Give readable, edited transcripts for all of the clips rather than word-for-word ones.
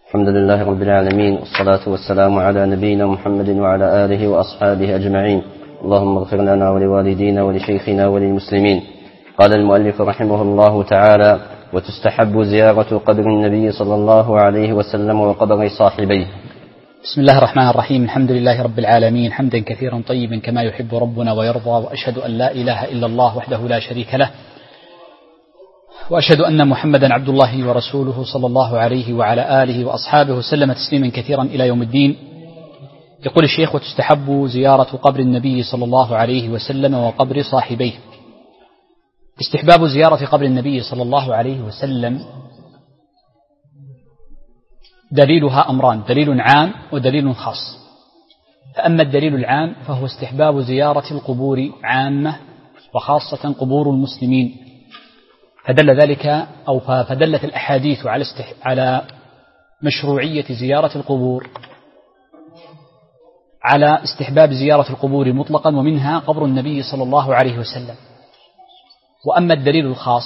الحمد لله رب العالمين، والصلاة والسلام على نبينا محمد وعلى آله وأصحابه أجمعين. اللهم اغفر لنا ولوالدينا ولشيخنا وللمسلمين. قال المؤلف رحمه الله تعالى: وتستحب زيارة قبر النبي صلى الله عليه وسلم وقبر صاحبيه. بسم الله الرحمن الرحيم. الحمد لله رب العالمين، حمدا كثيرا طيبا كما يحب ربنا ويرضى، وأشهد أن لا إله إلا الله وحده لا شريك له، وأشهد أن محمدا عبد الله ورسوله صلى الله عليه وعلى آله وأصحابه وسلم تسليما كثيرا إلى يوم الدين. يقول الشيخ: وتستحب زيارة قبر النبي صلى الله عليه وسلم وقبر صاحبيه. استحباب زيارة قبر النبي صلى الله عليه وسلم دليلها أمران: دليل عام ودليل خاص. فأما الدليل العام فهو استحباب زيارة القبور عامة، وخاصة قبور المسلمين، فدلت الأحاديث على مشروعية زيارة القبور، على استحباب زيارة القبور مطلقا، ومنها قبر النبي صلى الله عليه وسلم. وأما الدليل الخاص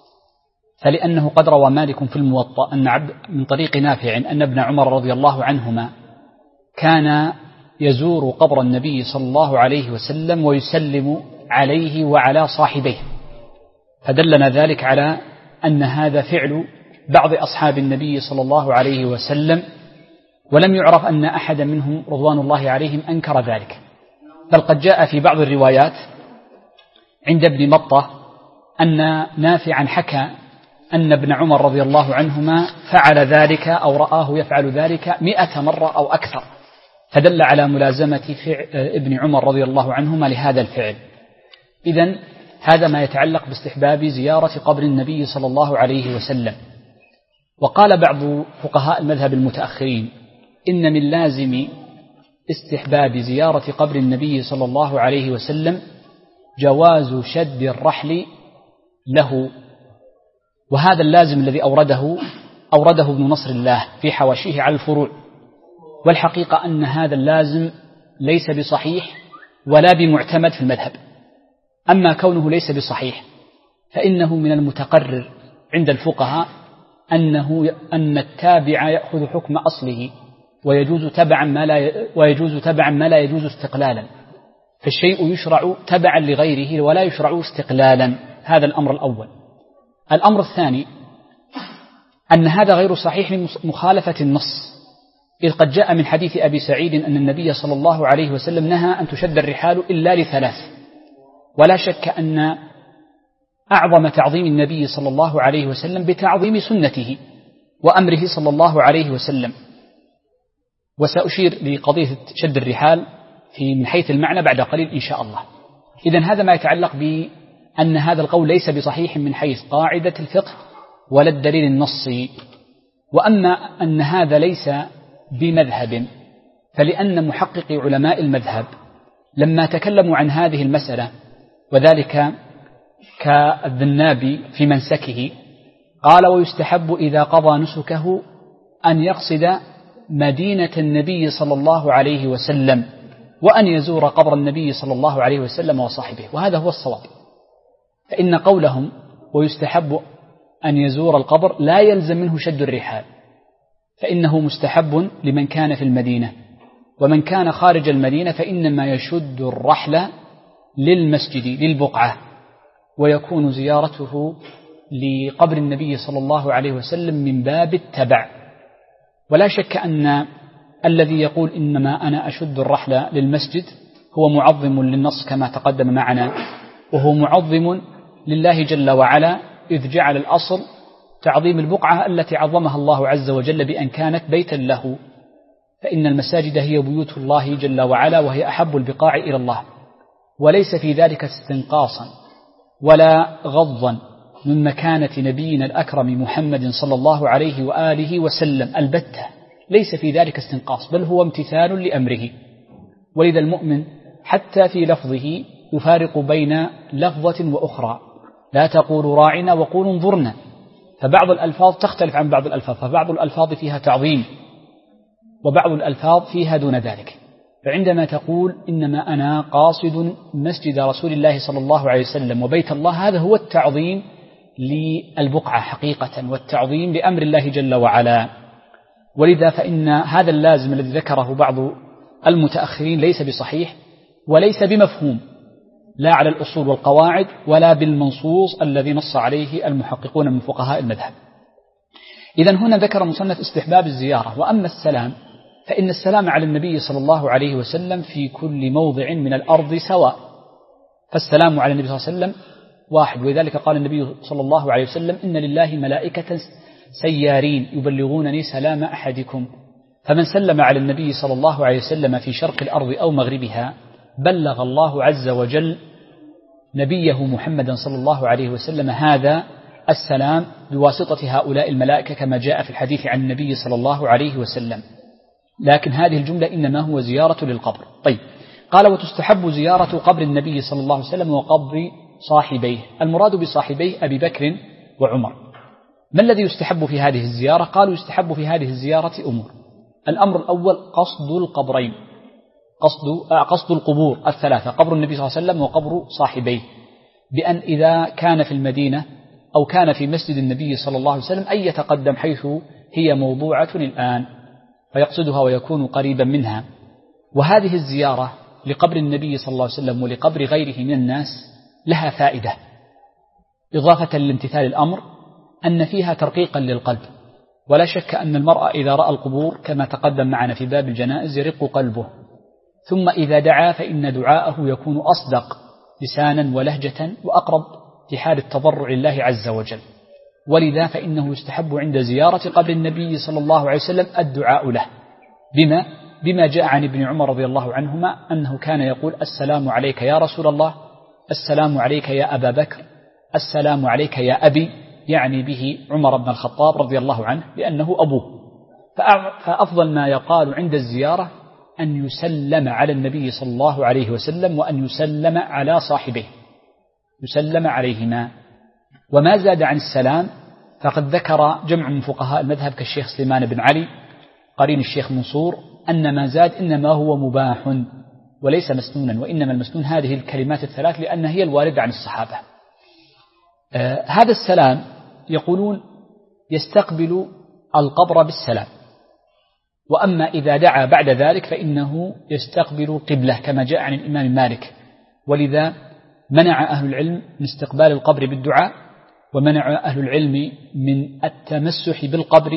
فلأنه قد روى مالك في الموطأ من طريق نافع أن ابن عمر رضي الله عنهما كان يزور قبر النبي صلى الله عليه وسلم ويسلم عليه وعلى صاحبيه، فدلنا ذلك على أن هذا فعل بعض أصحاب النبي صلى الله عليه وسلم، ولم يعرف أن أحد منهم رضوان الله عليهم أنكر ذلك. بل قد جاء في بعض الروايات عند ابن مطة أن نافعا حكى أن ابن عمر رضي الله عنهما فعل ذلك أو رآه يفعل ذلك 100 مرة أو أكثر، فدل على ملازمة ابن عمر رضي الله عنهما لهذا الفعل. إذن هذا ما يتعلق باستحباب زيارة قبر النبي صلى الله عليه وسلم. وقال بعض فقهاء المذهب المتأخرين إن من لازم استحباب زيارة قبر النبي صلى الله عليه وسلم جواز شد الرحل له، وهذا اللازم الذي أورده ابن نصر الله في حواشيه على الفروع. والحقيقة أن هذا اللازم ليس بصحيح ولا بمعتمد في المذهب. أما كونه ليس بصحيح فإنه من المتقرر عند الفقهاء أن التابع يأخذ حكم أصله، ويجوز تبعا ما لا يجوز استقلالا، فالشيء يشرع تبعا لغيره ولا يشرع استقلالا. هذا الأمر الأول. الأمر الثاني أن هذا غير صحيح لمخالفة النص، إذ قد جاء من حديث أبي سعيد أن النبي صلى الله عليه وسلم نهى أن تشد الرحال إلا لثلاث. ولا شك أن أعظم تعظيم النبي صلى الله عليه وسلم بتعظيم سنته وأمره صلى الله عليه وسلم. وسأشير لقضية شد الرحال من حيث المعنى بعد قليل إن شاء الله. إذن هذا ما يتعلق بأن هذا القول ليس بصحيح من حيث قاعدة الفقه ولا الدليل النصي. وأما أن هذا ليس بمذهب فلأن محققي علماء المذهب لما تكلموا عن هذه المسألة، وذلك كالذنابي في منسكه، قال: ويستحب إذا قضى نسكه أن يقصد مدينة النبي صلى الله عليه وسلم، وأن يزور قبر النبي صلى الله عليه وسلم وصاحبه. وهذا هو الصواب، فإن قولهم ويستحب أن يزور القبر لا يلزم منه شد الرحال، فإنه مستحب لمن كان في المدينة، ومن كان خارج المدينة فإنما يشد الرحل للمسجد للبقعة، ويكون زيارته لقبر النبي صلى الله عليه وسلم من باب التبع. ولا شك أن الذي يقول إنما أنا أشد الرحل للمسجد هو معظم للنص كما تقدم معنا، وهو معظم لله جل وعلا، إذ جعل الأصل تعظيم البقعة التي عظمها الله عز وجل بأن كانت بيتا له، فإن المساجد هي بيوت الله جل وعلا، وهي أحب البقاع إلى الله. وليس في ذلك استنقاصا ولا غضا من مكانة نبينا الأكرم محمد صلى الله عليه وآله وسلم البتة، ليس في ذلك استنقاص، بل هو امتثال لأمره. ولذا المؤمن حتى في لفظه يفارق بين لفظة وأخرى، لا تقولوا راعنا وقولوا انظرنا، فبعض الألفاظ تختلف عن بعض الألفاظ، فبعض الألفاظ فيها تعظيم وبعض الألفاظ فيها دون ذلك. فعندما تقول إنما أنا قاصد مسجد رسول الله صلى الله عليه وسلم وبيت الله، هذا هو التعظيم للبقعة حقيقة، والتعظيم لأمر الله جل وعلا. ولذا فإن هذا اللازم الذي ذكره بعض المتأخرين ليس بصحيح وليس بمفهوم، لا على الأصول والقواعد ولا بالمنصوص الذي نص عليه المحققون من فقهاء المذهب. إذن هنا ذكر المصنف استحباب الزيارة. وأما السلام فإن السلام على النبي صلى الله عليه وسلم في كل موضع من الأرض سواء، فالسلام على النبي صلى الله عليه وسلم واحد. ولذلك قال النبي صلى الله عليه وسلم إن لله ملائكة سيارين يبلغونني سلام أحدكم، فمن سلم على النبي صلى الله عليه وسلم في شرق الأرض أو مغربها بلغ الله عز وجل نبيه محمدا صلى الله عليه وسلم هذا السلام بواسطة هؤلاء الملائكة كما جاء في الحديث عن النبي صلى الله عليه وسلم. لكن هذه الجملة إنما هو زيارة للقبر. طيب، قال وتستحب زيارة قبر النبي صلى الله عليه وسلم وقبر صاحبيه. المراد بصاحبيه أبي بكر وعمر. ما الذي يستحب في هذه الزيارة؟ قالوا يستحب في هذه الزيارة أمور. الأمر الأول قصد القبرين، قصد القبور الثلاثة، قبر النبي صلى الله عليه وسلم وقبر صاحبيه، بأن إذا كان في المدينة أو كان في مسجد النبي صلى الله عليه وسلم أن يتقدم حيث هي موضوعة الآن فيقصدها ويكون قريبا منها. وهذه الزيارة لقبر النبي صلى الله عليه وسلم ولقبر غيره من الناس لها فائدة، إضافة لامتثال الأمر أن فيها ترقيقا للقلب. ولا شك أن المرء إذا رأى القبور كما تقدم معنا في باب الجنائز يرق قلبه، ثم إذا دعا فإن دعاءه يكون أصدق لسانا ولهجة وأقرب في حال التضرع لله عز وجل. ولذا فإنه يستحب عند زيارة قبر النبي صلى الله عليه وسلم الدعاء له بما جاء عن ابن عمر رضي الله عنهما أنه كان يقول السلام عليك يا رسول الله، السلام عليك يا أبا بكر، السلام عليك يا أبي، يعني به عمر بن الخطاب رضي الله عنه لأنه أبوه. فأفضل ما يقال عند الزيارة أن يسلم على النبي صلى الله عليه وسلم وأن يسلم على صاحبه، يسلم عليهما. وما زاد عن السلام فقد ذكر جمع من فقهاء المذهب كالشيخ سليمان بن علي قرين الشيخ منصور أن ما زاد إنما هو مباح وليس مسنونا، وإنما المسنون هذه الكلمات الثلاث لأنها هي الواردة عن الصحابة. هذا السلام يقولون يستقبل القبر بالسلام، وأما إذا دعا بعد ذلك فإنه يستقبل قبلة كما جاء عن الإمام مالك. ولذا منع أهل العلم من استقبال القبر بالدعاء، ومنع أهل العلم من التمسح بالقبر،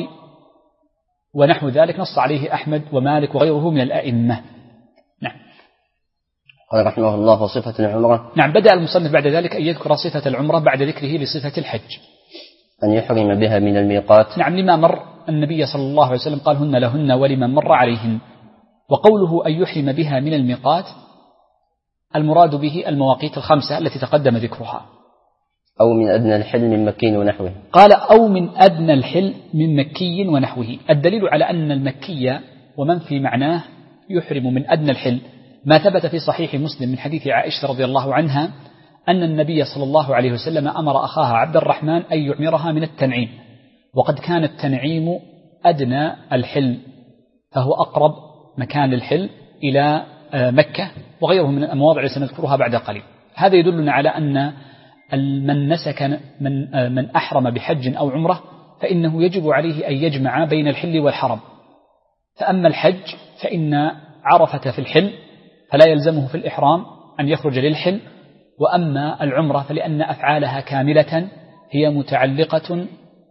ونحو ذلك نص عليه أحمد ومالك وغيره من الأئمة. نعم. قال رحمه الله وصفة العمرة. نعم، بدأ المصنف بعد ذلك أن يذكر صفة العمرة بعد ذكره لصفة الحج. أن يحرم بها من الميقات. نعم، لما مر النبي صلى الله عليه وسلم قال هن لهن ولمن مر عليهن. وقوله أن يحرم بها من الميقات المراد به المواقيت الخمسة التي تقدم ذكرها. أو من أدنى الحل من مكي ونحوه. قال أو من أدنى الحل من مكي ونحوه. الدليل على أن المكي ومن في معناه يحرم من أدنى الحل ما ثبت في صحيح مسلم من حديث عائشة رضي الله عنها أن النبي صلى الله عليه وسلم أمر أخاها عبد الرحمن أن يعمرها من التنعيم، وقد كان التنعيم أدنى الحل فهو أقرب مكان الحل إلى مكة وغيره من المواضع التي سنذكرها بعد قليل. هذا يدلنا على أن من نسك من أحرم بحج أو عمرة فإنه يجب عليه أن يجمع بين الحل والحرم. فأما الحج فإن عرفة في الحل فلا يلزمه في الإحرام أن يخرج للحل، وأما العمرة فلأن أفعالها كاملة هي متعلقة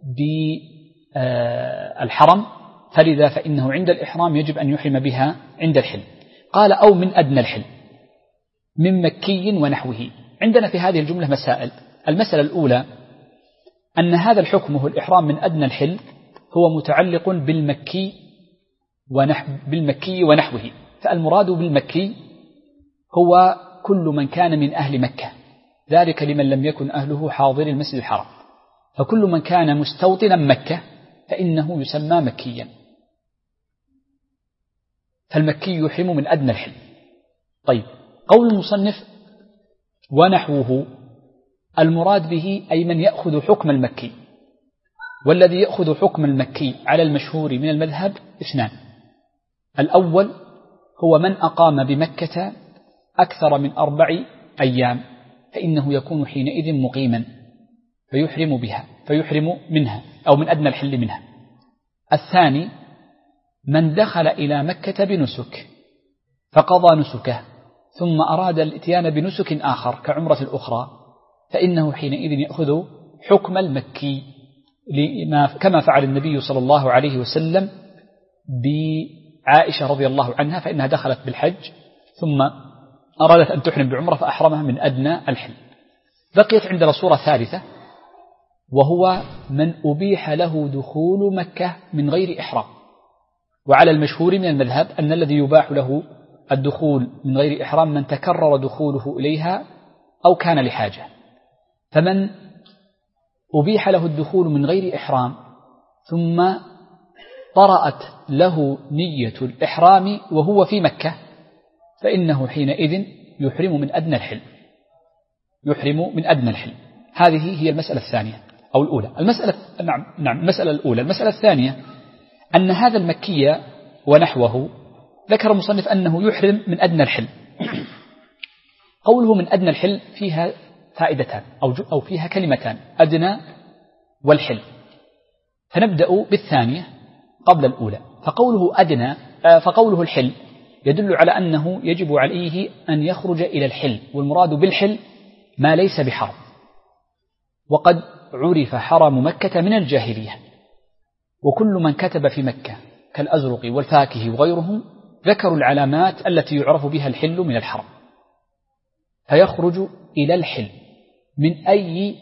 بالحرم، فلذا فإنه عند الإحرام يجب أن يحرم بها عند الحل. قال أو من أدنى الحل من مكي ونحوه. عندنا في هذه الجملة مسائل. المسألة الأولى أن هذا الحكم هو الإحرام من أدنى الحل هو متعلق بالمكي ونحوه. فالمراد بالمكي هو كل من كان من أهل مكة، ذلك لمن لم يكن أهله حاضر المسجد الحرام. فكل من كان مستوطنا مكة فإنه يسمى مكيا، فالمكي يحرم من أدنى الحل. طيب، قول المصنف ونحوه المراد به أي من يأخذ حكم المكي، والذي يأخذ حكم المكي على المشهور من المذهب اثنان. الأول هو من أقام بمكة أكثر من 4 أيام فإنه يكون حينئذ مقيما فيحرم منها أو من أدنى الحل منها. الثاني من دخل إلى مكة بنسك فقضى نسكه ثم أراد الاتيان بنسك آخر كعمرة الأخرى فإنه حينئذ يأخذ حكم المكي كما فعل النبي صلى الله عليه وسلم بعائشة رضي الله عنها، فإنها دخلت بالحج ثم أرادت أن تحرم بعمرة فأحرمها من أدنى الحل. بقيت عندنا صورة ثالثة، وهو من أبيح له دخول مكة من غير إحرام. وعلى المشهور من المذهب أن الذي يباح له الدخول من غير إحرام من تكرر دخوله إليها أو كان لحاجة. فمن أبيح له الدخول من غير إحرام ثم طرأت له نية الإحرام وهو في مكة فإنه حينئذ يحرم من أدنى الحل. يحرم من أدنى الحل. هذه هي المسألة الثانية أو الأولى. المسألة الأولى. المسألة الثانية أن هذا المكي ونحوه ذكر المصنف أنه يحرم من أدنى الحل. قوله من أدنى الحل فيها فائدتان أو فيها كلمتان، أدنى والحل. فنبدأ بالثانية قبل الأولى. فقوله الحل يدل على أنه يجب عليه أن يخرج إلى الحل، والمراد بالحل ما ليس بحرم. وقد عرف حرم مكة من الجاهلية، وكل من كتب في مكة كالأزرق والفاكه وغيرهم ذكروا العلامات التي يعرف بها الحل من الحرم، فيخرج إلى الحل من أي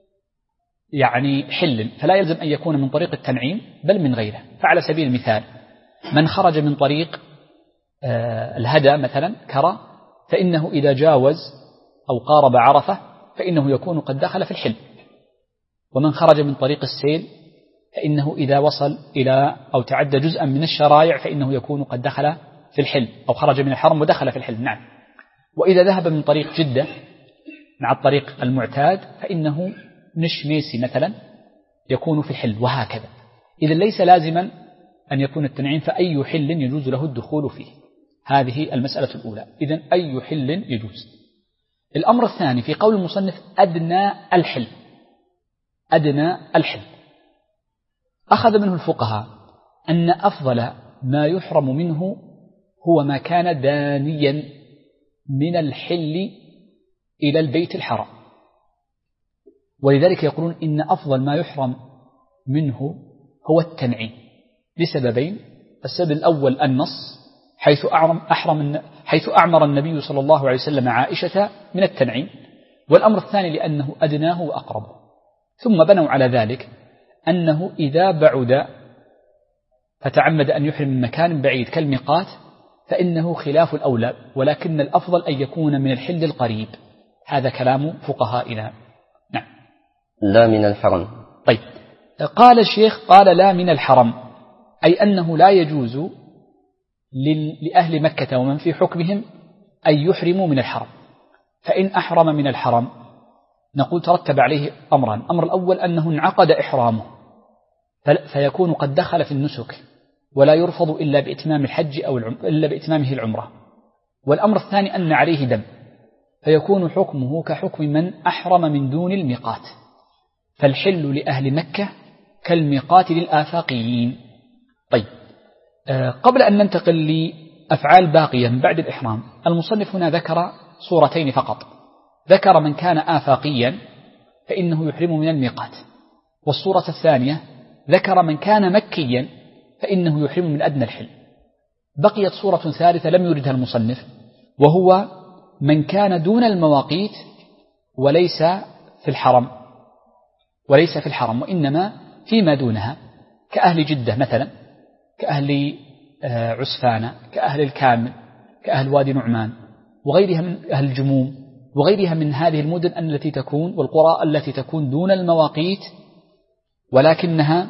حل، فلا يلزم أن يكون من طريق التنعيم بل من غيره. فعلى سبيل المثال من خرج من طريق الهدى مثلا كرى، فإنه إذا جاوز أو قارب عرفة فإنه يكون قد دخل في الحل. ومن خرج من طريق السيل فإنه إذا وصل إلى أو تعدى جزءا من الشرائع فإنه يكون قد دخل في الحل أو خرج من الحرم ودخل في الحل. نعم. وإذا ذهب من طريق جدة مع الطريق المعتاد فإنه نشميسي مثلا يكون في الحل، وهكذا. إذا ليس لازما أن يكون التنعيم، فأي حل يجوز له الدخول فيه. هذه المسألة الأولى. إذن أي حل يجوز. الأمر الثاني في قول المصنف أدنى الحل. أدنى الحل أخذ منه الفقهاء أن أفضل ما يحرم منه هو ما كان دانيا من الحل إلى البيت الحرام، ولذلك يقولون إن أفضل ما يحرم منه هو التنعيم لسببين. السبب الأول النص حيث أعمر النبي صلى الله عليه وسلم عائشة من التنعيم، والأمر الثاني لأنه أدناه وأقربه. ثم بنوا على ذلك أنه إذا بعد فتعمد أن يحرم من مكان بعيد كالميقات فإنه خلاف الأولى، ولكن الأفضل أن يكون من الحل القريب. هذا كلام فقهائنا. نعم. لا من الحرم. طيب، قال الشيخ قال لا من الحرم، أي أنه لا يجوز لأهل مكة ومن في حكمهم أن يحرموا من الحرم. فإن أحرم من الحرم نقول ترتب عليه أمران. الأمر الأول أنه انعقد إحرامه فيكون قد دخل في النسك ولا يرفض إلا بإتمام الحج أو إلا بإتمامه العمرة. والأمر الثاني أن عليه دم فيكون حكمه كحكم من أحرم من دون الميقات. فالحل لأهل مكة كالميقات للآفاقيين. طيب، قبل أن ننتقل لأفعال باقية من بعد الإحرام، المصنف هنا ذكر صورتين فقط. ذكر من كان آفاقيا فإنه يحرم من الميقات، والصورة الثانية ذكر من كان مكيا فإنه يحرم من أدنى الحل. بقيت صورة ثالثة لم يردها المصنف، وهو من كان دون المواقيت وليس في الحرم وإنما فيما دونها، كأهل جدة مثلا، كأهل عسفانة، كأهل الكامل، كأهل وادي نعمان، وغيرها من أهل الجموم، وغيرها من هذه المدن التي تكون والقرى التي تكون دون المواقيت ولكنها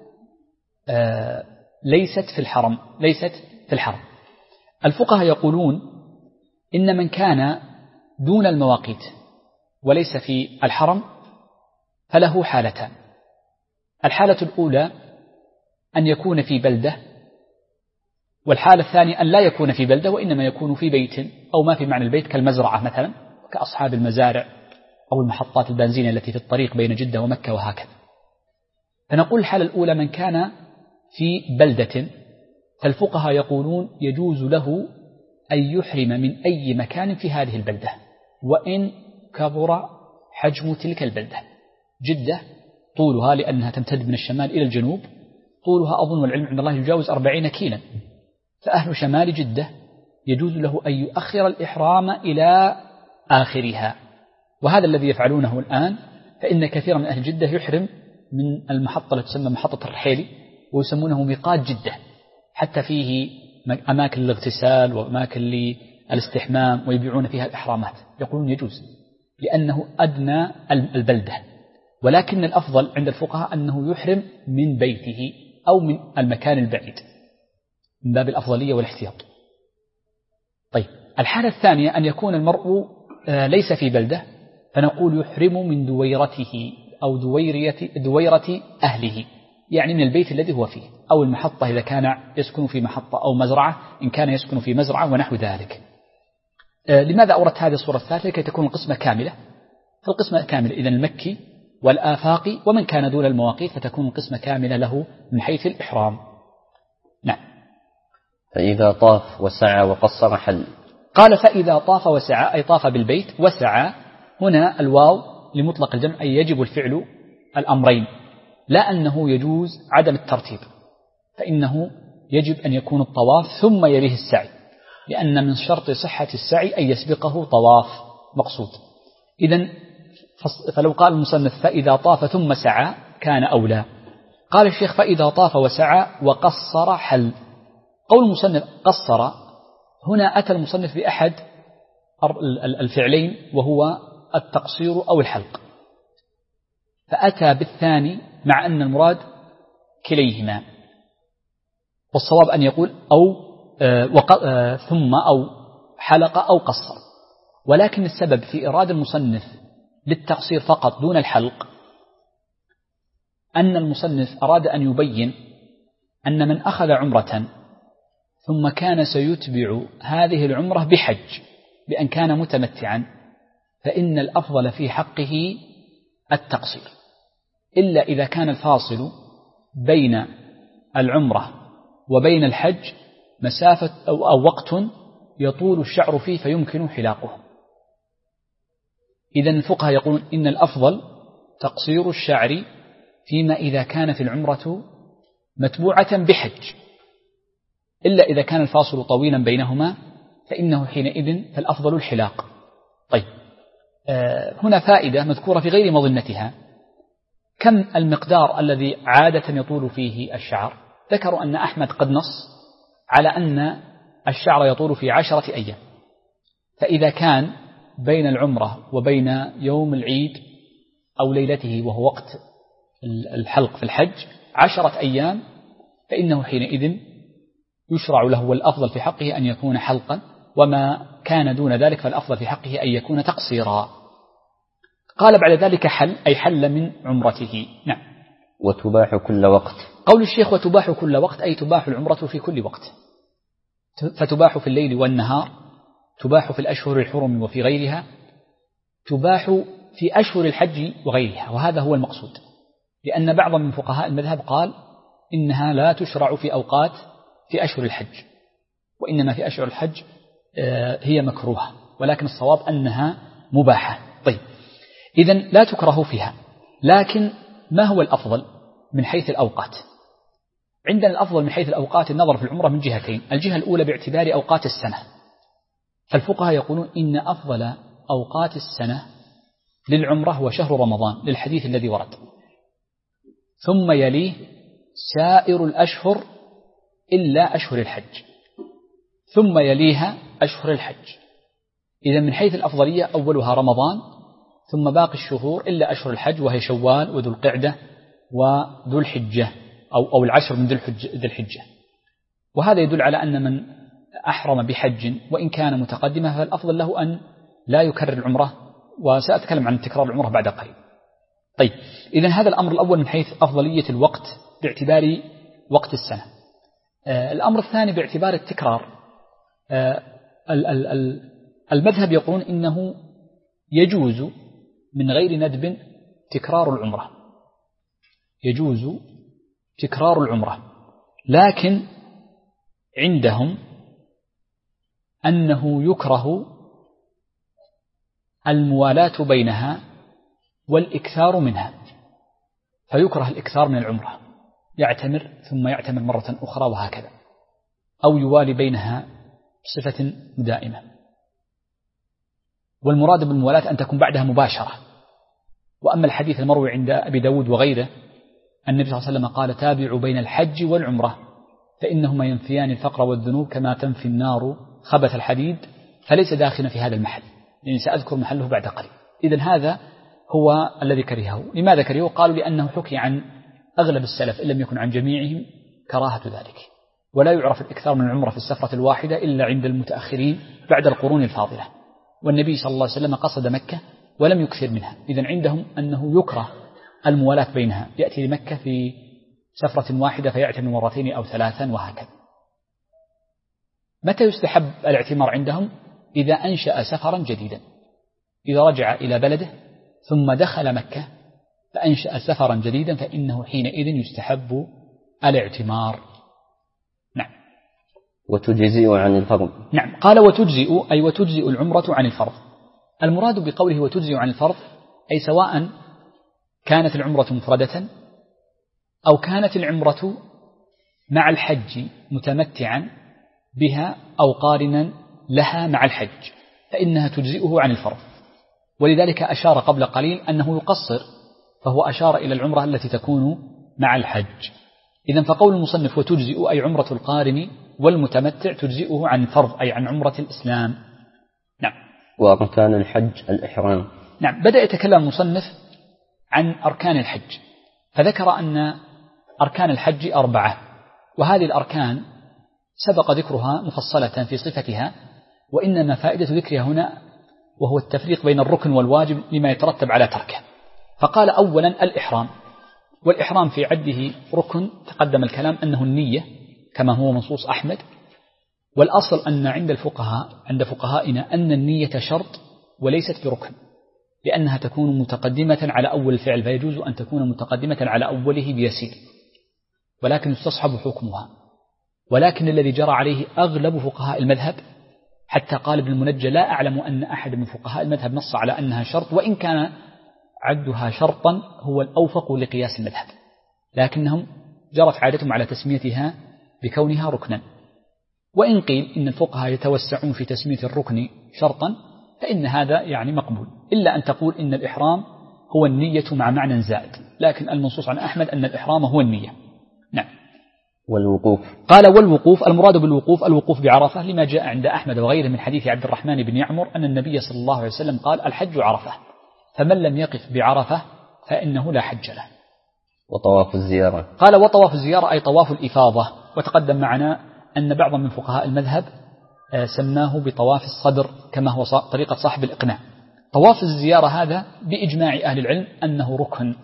ليست في الحرم. الفقهاء يقولون إن من كان دون المواقيت وليس في الحرم فله حالتان. الحالة الأولى أن يكون في بلدة، والحالة الثانية أن لا يكون في بلدة وإنما يكون في بيت أو ما في معنى البيت كالمزرعة مثلا، كأصحاب المزارع أو المحطات البنزين التي في الطريق بين جدة ومكة وهكذا. فنقول الحالة الأولى من كان في بلدة فالفقهاء يقولون يجوز له أن يحرم من أي مكان في هذه البلدة وإن كبر حجم تلك البلدة. جدة طولها لأنها تمتد من الشمال إلى الجنوب طولها أظن والعلم عند الله يجاوز 40 كيلا، فأهل شمال جدة يجوز له أن يؤخر الإحرام إلى آخرها، وهذا الذي يفعلونه الآن. فإن كثيرا من أهل جدة يحرم من المحطة التي تسمى محطة الرحيلي ويسمونه ميقات جدة، حتى فيه أماكن للاغتسال وأماكن للاستحمام ويبيعون فيها الإحرامات. يقولون يجوز لأنه أدنى البلدة، ولكن الأفضل عند الفقهاء أنه يحرم من بيته أو من المكان البعيد من باب الأفضلية والاحتياط. طيب، الحالة الثانية أن يكون المرء ليس في بلدة، فنقول يحرم من دويرته أو دويرة أهله، يعني من البيت الذي هو فيه، أو المحطة إذا كان يسكن في محطة، أو مزرعة إن كان يسكن في مزرعة ونحو ذلك. لماذا أوردت هذه الصورة الثالثة؟ لكي تكون القسمة كاملة. فالقسمة كاملة إذن المكي والآفاقي ومن كان دون المواقيت، فتكون القسمة كاملة له من حيث الإحرام. نعم. فإذا طاف وسعى وقصر حل. قال فإذا طاف وسعى أي طاف بالبيت وسعى، هنا الواو لمطلق الجمع أي يجب الفعل الأمرين، لا أنه يجوز عدم الترتيب، فإنه يجب أن يكون الطواف ثم يليه السعي، لأن من شرط صحة السعي أن يسبقه طواف مقصود. إذن فلو قال المصنف فإذا طاف ثم سعى كان أولى. قال الشيخ فإذا طاف وسعى وقصر حل. قول المصنف قصر، هنا أتى المصنف بأحد الفعلين وهو التقصير أو الحلق، فأتى بالثاني مع أن المراد كليهما، والصواب أن يقول ثم أو حلق أو قصر. ولكن السبب في إرادة المصنف للتقصير فقط دون الحلق أن المصنف أراد أن يبين أن من أخذ عمرة ثم كان سيتبع هذه العمرة بحج بأن كان متمتعا، فإن الأفضل في حقه التقصير، إلا إذا كان الفاصل بين العمرة وبين الحج مسافة أو وقت يطول الشعر فيه فيمكن حلاقه. إذن الفقهاء يقولون إن الأفضل تقصير الشعر فيما إذا كانت العمرة متبوعة بحج، إلا إذا كان الفاصل طويلا بينهما فإنه حينئذ فالأفضل الحلاق. طيب، هنا فائدة مذكورة في غير مظنتها. كم المقدار الذي عادة يطول فيه الشعر؟ ذكروا أن أحمد قد نص على أن الشعر يطول في 10 أيام، فإذا كان بين العمرة وبين يوم العيد أو ليلته وهو وقت الحلق في الحج 10 أيام، فإنه حينئذ يشرع له والأفضل في حقه أن يكون حلقا، وما كان دون ذلك فالأفضل في حقه أن يكون تقصيرا. قال بعد ذلك حل أي حل من عمرته. نعم. وتباح كل وقت. قول الشيخ وتباح كل وقت أي تباح العمرة في كل وقت، فتباح في الليل والنهار، تباح في الأشهر الحرم وفي غيرها، تباح في أشهر الحج وغيرها، وهذا هو المقصود، لأن بعض من فقهاء المذهب قال إنها لا تشرع في أوقات في أشهر الحج، وإنما في أشهر الحج هي مكروهة، ولكن الصواب أنها مباحة. طيب، إذن لا تكره فيها، لكن ما هو الأفضل من حيث الأوقات؟ عندنا الأفضل من حيث الأوقات النظر في العمرة من جهتين. الجهة الأولى باعتبار أوقات السنة، فالفقهاء يقولون إن أفضل أوقات السنة للعمرة هو شهر رمضان للحديث الذي ورد، ثم يليه سائر الأشهر إلا أشهر الحج، ثم يليها أشهر الحج. إذا من حيث الأفضلية أولها رمضان، ثم باقي الشهور إلا أشهر الحج وهي شوال وذو القعدة وذو الحجة أو العشر من ذي الحجة. وهذا يدل على أن من أحرم بحج وإن كان متقدمة فالأفضل له أن لا يكرر العمرة، وسأتكلم عن تكرار العمرة بعد قليل. طيب، إذن هذا الأمر الأول من حيث أفضلية الوقت باعتبار وقت السنة. الأمر الثاني باعتبار التكرار، المذهب يقولون إنه يجوز من غير ندب تكرار العمرة، يجوز تكرار العمرة، لكن عندهم أنه يكره الموالاة بينها والإكثار منها، فيكره الإكثار من العمرة، يعتمر ثم يعتمر مرة أخرى وهكذا، أو يوالي بينها بصفة دائمة. والمراد بالموالاة أن تكون بعدها مباشرة. وأما الحديث المروي عند أبي داود وغيره النبي صلى الله عليه وسلم قال: تابعوا بين الحج والعمرة فإنهما ينفيان الفقر والذنوب كما تنفي النار خبث الحديد، فليس داخلا في هذا المحل، لأني سأذكر محله بعد قليل. إذن هذا هو الذي كرهه. لماذا كرهه؟ قالوا لأنه حكي عن أغلب السلف إن لم يكن عن جميعهم كراهة ذلك، ولا يعرف الإكثار من العمرة في السفرة الواحدة إلا عند المتأخرين بعد القرون الفاضلة، والنبي صلى الله عليه وسلم قصد مكة ولم يكثر منها. إذن عندهم أنه يكره الموالاة بينها، يأتي لمكة في سفرة واحدة فيعتمر مرتين أو ثلاثا وهكذا. متى يستحب الاعتمار عندهم؟ إذا أنشأ سفرا جديدا، إذا رجع إلى بلده ثم دخل مكة فأنشأ سفرا جديدا فإنه حينئذ يستحب الاعتمار. نعم. وتجزئ عن الفرض. نعم، قال وتجزئ أي وتجزئ العمرة عن الفرض. المراد بقوله وتجزئ عن الفرض أي سواء كانت العمرة مفردة أو كانت العمرة مع الحج متمتعا بها أو قارنا لها مع الحج، فإنها تجزئه عن الفرض. ولذلك أشار قبل قليل أنه يقصر، فهو أشار إلى العمرة التي تكون مع الحج. إذن فقول المصنف وتجزئ أي عمرة القارن والمتمتع تجزئه عن الفرض أي عن عمرة الإسلام. نعم. وأركان الحج الإحرام. نعم، بدأ يتكلم المصنف عن أركان الحج، فذكر أن أركان الحج 4، وهذه الأركان سبق ذكرها مفصلة في صفتها، وإنما فائدة ذكرها هنا وهو التفريق بين الركن والواجب لما يترتب على تركه. فقال أولا الإحرام، والإحرام في عده ركن تقدم الكلام أنه النية كما هو منصوص أحمد، والأصل أن عند فقهائنا أن النية شرط وليست بركن، لأنها تكون متقدمة على أول الفعل، فيجوز أن تكون متقدمة على أوله بيسير، ولكن يستصحب حكمها. ولكن الذي جرى عليه أغلب فقهاء المذهب، حتى قال ابن المنجى لا أعلم أن أحد من فقهاء المذهب نص على أنها شرط، وإن كان عدها شرطا هو الأوفق لقياس المذهب، لكنهم جرت عادتهم على تسميتها بكونها ركنا. وإن قيل إن الفقهاء يتوسعون في تسمية الركن شرطا فإن هذا يعني مقبول، إلا أن تقول إن الإحرام هو النية مع معنى زائد، لكن المنصوص عن أحمد أن الإحرام هو النية. نعم. والوقوف. قال والوقوف، المراد بالوقوف الوقوف بعرفة، لما جاء عند أحمد وغيره من حديث عبد الرحمن بن يعمر أن النبي صلى الله عليه وسلم قال الحج عرفة، فمن لم يقف بعرفة فإنه لا حج له. وطواف الزيارة. قال وطواف الزيارة أي طواف الإفاضة، وتقدم معنا أن بعض من فقهاء المذهب سماه بطواف الصدر كما هو طريقة صاحب الإقناع. طواف الزيارة هذا بإجماع أهل العلم أنه ركن،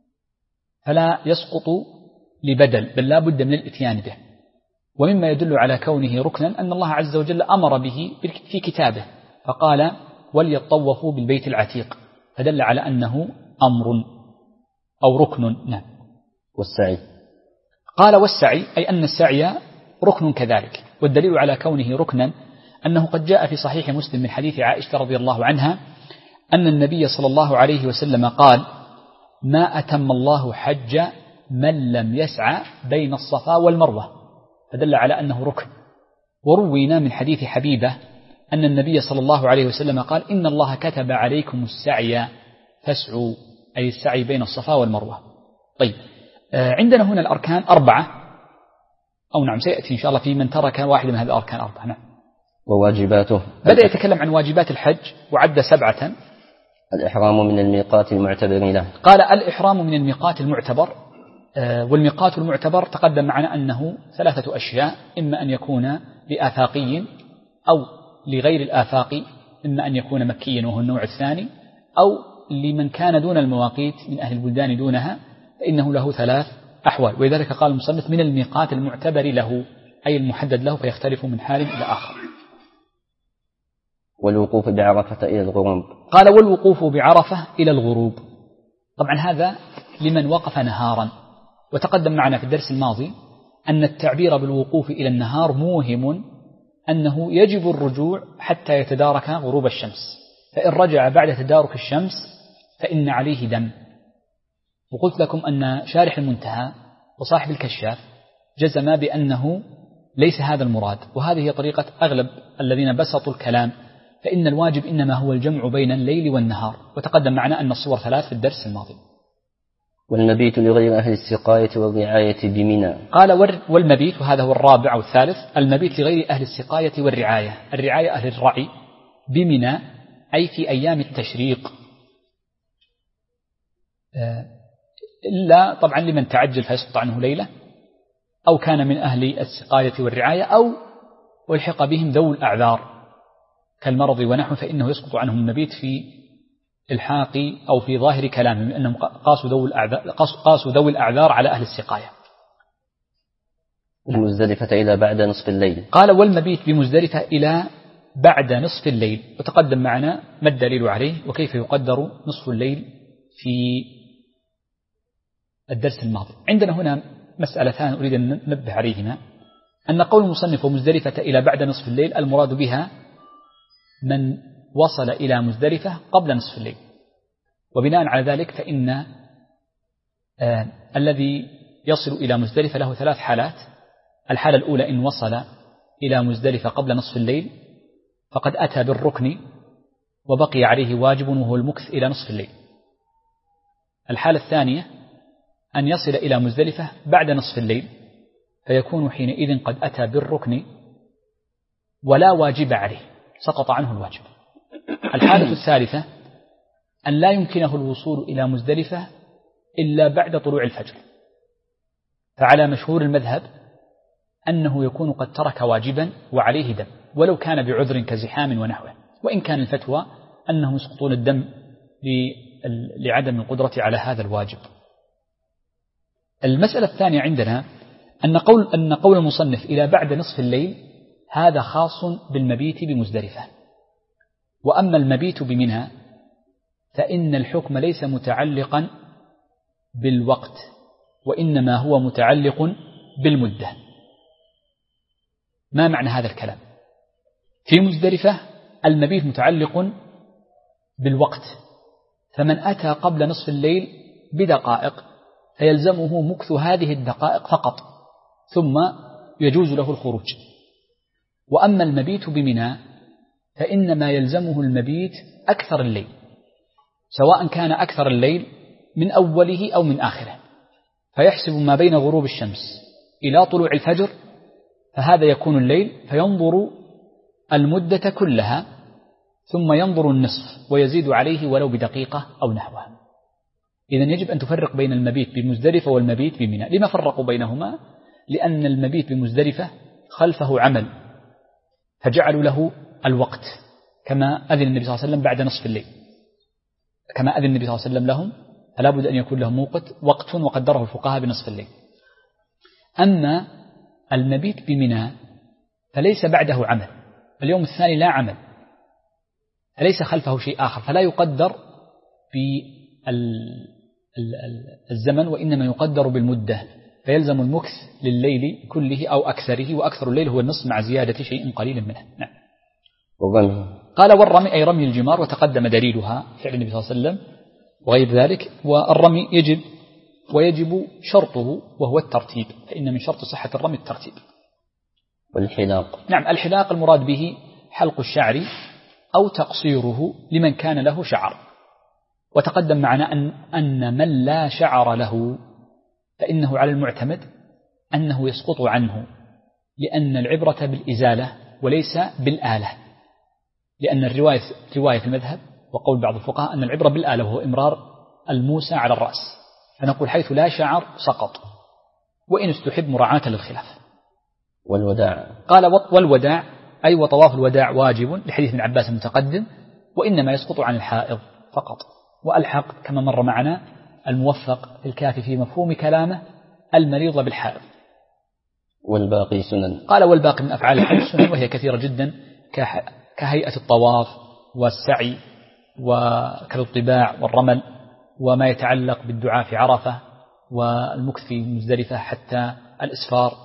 فلا يسقط لبدل، بل لا بد من الإتيان به. ومما يدل على كونه ركنا أن الله عز وجل أمر به في كتابه، فقال وليطوفوا بالبيت العتيق، فدل على أنه أمر أو ركن. نعم. والسعي. قال والسعي أي أن السعي ركن كذلك، والدليل على كونه ركنا أنه قد جاء في صحيح مسلم من حديث عائشة رضي الله عنها أن النبي صلى الله عليه وسلم قال ما أتم الله حج من لم يسعى بين الصفا والمروة، فدل على أنه ركن. وروينا من حديث حبيبة أن النبي صلى الله عليه وسلم قال إن الله كتب عليكم السعي فاسعوا، أي السعي بين الصفا والمروة. طيب، عندنا هنا الأركان 4، أو نعم سيأتي إن شاء الله في من ترك واحد من هذه الأركان 4. نعم. وواجباته. بدأ يتكلم عن واجبات الحج وعد 7. الإحرام من الميقات المعتبر له. قال الإحرام من الميقات المعتبر، والميقات المعتبر تقدم معنا أنه 3 أشياء، إما أن يكون لآفاقي أو لغير الآفاقي، إما أن يكون مكيا وهو النوع الثاني، أو لمن كان دون المواقيت من أهل البلدان دونها فإنه له 3 أحوال. ولذلك قال المصنف من الميقات المعتبر له أي المحدد له، فيختلف من حال إلى آخر. والوقوف بعرفة إلى الغروب. قال والوقوف بعرفة إلى الغروب، طبعا هذا لمن وقف نهارا، وتقدم معنا في الدرس الماضي أن التعبير بالوقوف إلى النهار موهم أنه يجب الرجوع حتى يتدارك غروب الشمس، فإن رجع بعد تدارك الشمس فإن عليه دم. وقلت لكم أن شارح المنتهى وصاحب الكشاف جزم بأنه ليس هذا المراد، وهذه هي طريقة أغلب الذين بسطوا الكلام، فإن الواجب إنما هو الجمع بين الليل والنهار، وتقدم معنا أن الصور 3 في الدرس الماضي. والمبيت لغير أهل السقاية والرعاية بمنى. قال والمبيت، وهذا هو الرابع أو الثالث، المبيت لغير أهل السقاية والرعاية، الرعاية أهل الرعي بمنى أي في أيام التشريق، إلا طبعا لمن تعجل فيسقط عنه ليلة، أو كان من أهل السقاية والرعاية، أو والحق بهم ذوي الأعذار كالمرض ونحو، فإنه يسقط عنهم المبيت في الحاق أو في ظاهر كلامهم، أنهم قاسوا ذوي الأعذار على أهل السقاية. المزدلفة إلى بعد نصف الليل. قال والمبيت بمزدلفة إلى بعد نصف الليل، وتقدم معنا ما الدليل عليه وكيف يقدر نصف الليل في الدرس الماضي. عندنا هنا مسألتان أريد أن ننبه عليهما، أن قول المصنف ومزدلفة إلى بعد نصف الليل المراد بها من وصل إلى مزدلفة قبل نصف الليل، وبناء على ذلك فإن الذي يصل إلى مزدلفة له 3 حالات. الحالة الأولى إن وصل إلى مزدلفة قبل نصف الليل فقد أتى بالركن وبقي عليه واجب وهو المكث إلى نصف الليل. الحالة الثانية أن يصل إلى مزدلفة بعد نصف الليل فيكون حينئذ قد أتى بالركن ولا واجب عليه، سقط عنه الواجب. الحالة الثالثة أن لا يمكنه الوصول إلى مزدلفة إلا بعد طلوع الفجر، فعلى مشهور المذهب أنه يكون قد ترك واجبا وعليه دم، ولو كان بعذر كزحام ونحوه، وإن كان الفتوى أنهم يسقطون الدم لعدم القدرة على هذا الواجب. المسألة الثانية عندنا أن قول المصنف إلى بعد نصف الليل هذا خاص بالمبيت بمزدلفة، وأما المبيت بمنى فإن الحكم ليس متعلقا بالوقت، وإنما هو متعلق بالمدة. ما معنى هذا الكلام؟ في مزدلفة المبيت متعلق بالوقت، فمن أتى قبل نصف الليل بدقائق فيلزمه مكث هذه الدقائق فقط، ثم يجوز له الخروج. وأما المبيت بمنى فإنما يلزمه المبيت أكثر الليل، سواء كان أكثر الليل من أوله أو من آخره، فيحسب ما بين غروب الشمس إلى طلوع الفجر، فهذا يكون الليل، فينظر المدة كلها ثم ينظر النصف ويزيد عليه ولو بدقيقة أو نحوها. إذن يجب أن تفرق بين المبيت بمزدلفة والمبيت بمنى. لما فرقوا بينهما؟ لأن المبيت بمزدلفة خلفه عمل فجعلوا له الوقت، كما أذن النبي صلى الله عليه وسلم بعد نصف الليل، كما أذن النبي صلى الله عليه وسلم لهم، فلا بد أن يكون لهم وقت وقدره الفقهاء بنصف الليل. أما المبيت بمنى فليس بعده عمل، اليوم الثاني لا عمل، فليس خلفه شيء آخر، فلا يقدر بالزمن وإنما يقدر بالمدة، فيلزم المكث لليل كله أو أكثره، وأكثر الليل هو النصف مع زيادة شيء قليل منه. نعم. قال والرمي أي رمي الجمار، وتقدم دليلها فعل النبي صلى الله عليه وسلم وغير ذلك. والرمي ويجب شرطه وهو الترتيب، فإن من شرط صحة الرمي الترتيب. والحلاق، نعم، الحلاق المراد به حلق الشعر أو تقصيره لمن كان له شعر. وتقدم معنا أن من لا شعر له فإنه على المعتمد أنه يسقط عنه، لأن العبرة بالإزالة وليس بالآلة، لأن الرواية في المذهب وقول بعض الفقهاء أن العبرة بالآلة وهو إمرار الموسى على الرأس، فنقول حيث لا شعر سقط، وإن استحب مراعاة للخلاف. والوداع، قال والوداع أي وطواف الوداع واجب لحديث ابن عباس المتقدم، وإنما يسقط عن الحائض فقط. وألحق كما مر معنا الموفق في الكافي في مفهوم كلامه المريض بالحائض. والباقي سنن، قال والباقي من أفعال الحج سنن، وهي كثيرة جدا كهيئة الطواف والسعي وكالطباع والرمل، وما يتعلق بالدعاء في عرفة والمكث في مزدلفة حتى الإسفار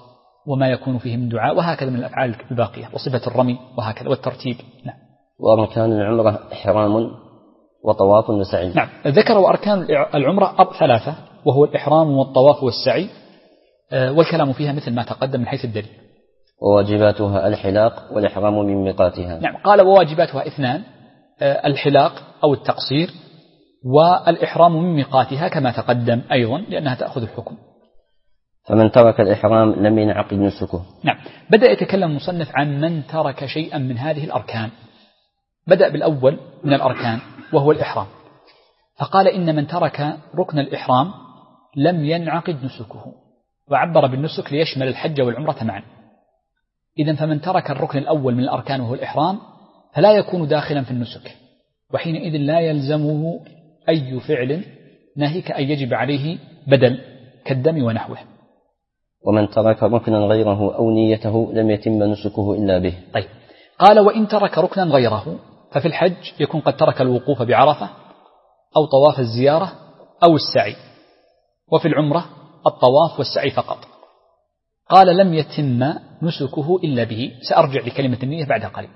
وما يكون فيه من دعاء، وهكذا من الأفعال الباقية، وصفة الرمي وهكذا والترتيب. نعم. وأركان العمرة إحرام وطواف وسعي. نعم، ذكروا أركان العمرة 3، وهو الإحرام والطواف والسعي، والكلام فيها مثل ما تقدم من حيث الدليل. وواجباتها الحلاق والإحرام من ميقاتها. نعم، قال وواجباتها 2، الحلاق أو التقصير، والإحرام من ميقاتها كما تقدم أيضا لأنها تأخذ الحكم. فمن ترك الإحرام لم ينعقد نسكه. نعم، بدأ يتكلم المصنف عن من ترك شيئا من هذه الأركان. بدأ بالأول من الأركان وهو الإحرام، فقال إن من ترك ركن الإحرام لم ينعقد نسكه، وعبر بالنسك ليشمل الحج والعمرة معا. إذن فمن ترك الركن الأول من الأركان وهو الإحرام فلا يكون داخلا في النسك، وحينئذ لا يلزمه أي فعل ناهيك أن يجب عليه بدل كالدم ونحوه. ومن ترك ركنا غيره أو نيته لم يتم نسكه إلا به. طيب، قال وإن ترك ركنا غيره ففي الحج يكون قد ترك الوقوف بعرفة أو طواف الزيارة أو السعي، وفي العمرة الطواف والسعي فقط. قال لم يتم نسكه إلا به. سأرجع لكلمة النية بعد قليل.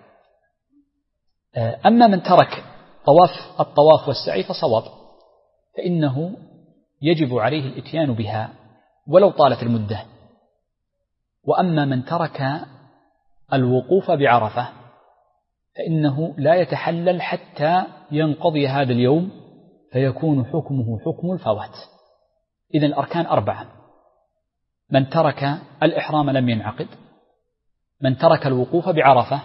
أما من ترك الطواف والسعي فصواب، فإنه يجب عليه الإتيان بها ولو طالت المدة. وأما من ترك الوقوف بعرفة فإنه لا يتحلل حتى ينقضي هذا اليوم، فيكون حكمه حكم الفوات. إذن الأركان 4: من ترك الإحرام لم ينعقد، من ترك الوقوف بعرفة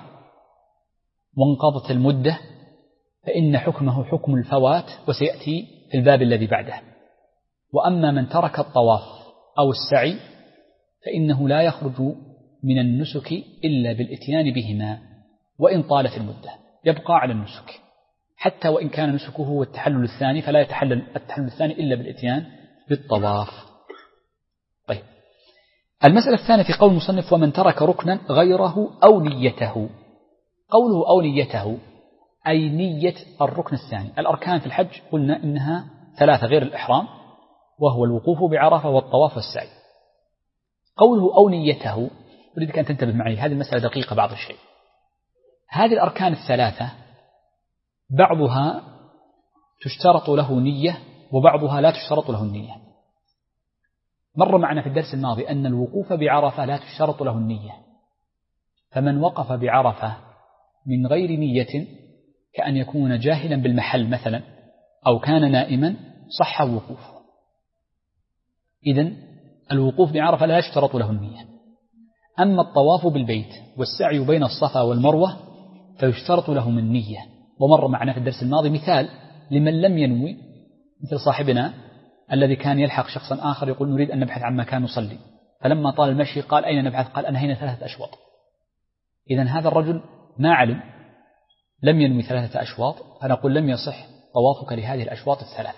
وانقضت المدة فإن حكمه حكم الفوات، وسيأتي في الباب الذي بعده. وأما من ترك الطواف أو السعي فإنه لا يخرج من النسك إلا بالإتيان بهما وإن طالت المدة، يبقى على النسك حتى وإن كان نسكه هو التحلل الثاني، فلا يتحلل التحلل الثاني إلا بالإتيان بالطواف. طيب، المسألة الثانية في قول المصنف ومن ترك ركنا غيره أو نيته. قوله أو نيته أي نية الركن الثاني. الأركان في الحج قلنا إنها 3 غير الإحرام، وهو الوقوف بعرفة والطواف والسعي. قوله أو نيته أريدك أن تنتبه معي، هذه المسألة دقيقة بعض الشيء. هذه الأركان 3 بعضها تشترط له نية وبعضها لا تشترط له النية. مر معنا في الدرس الماضي أن الوقوف بعرفة لا تشترط له النية، فمن وقف بعرفة من غير نية كأن يكون جاهلا بالمحل مثلا أو كان نائما صح وقوفه. إذن الوقوف بعرفة لا يشترط له النية. أما الطواف بالبيت والسعي بين الصفا والمروة فيشترط لهم النية. ومر معنا في الدرس الماضي مثال لمن لم ينوي، مثل صاحبنا الذي كان يلحق شخصا آخر يقول نريد أن نبحث عن مكان نصلي، فلما طال المشي قال أين نبحث؟ قال أنا هنا 3 أشواط. إذن هذا الرجل ما علم، لم ينوي 3 أشواط، فنقول لم يصح طوافك لهذه الأشواط 3.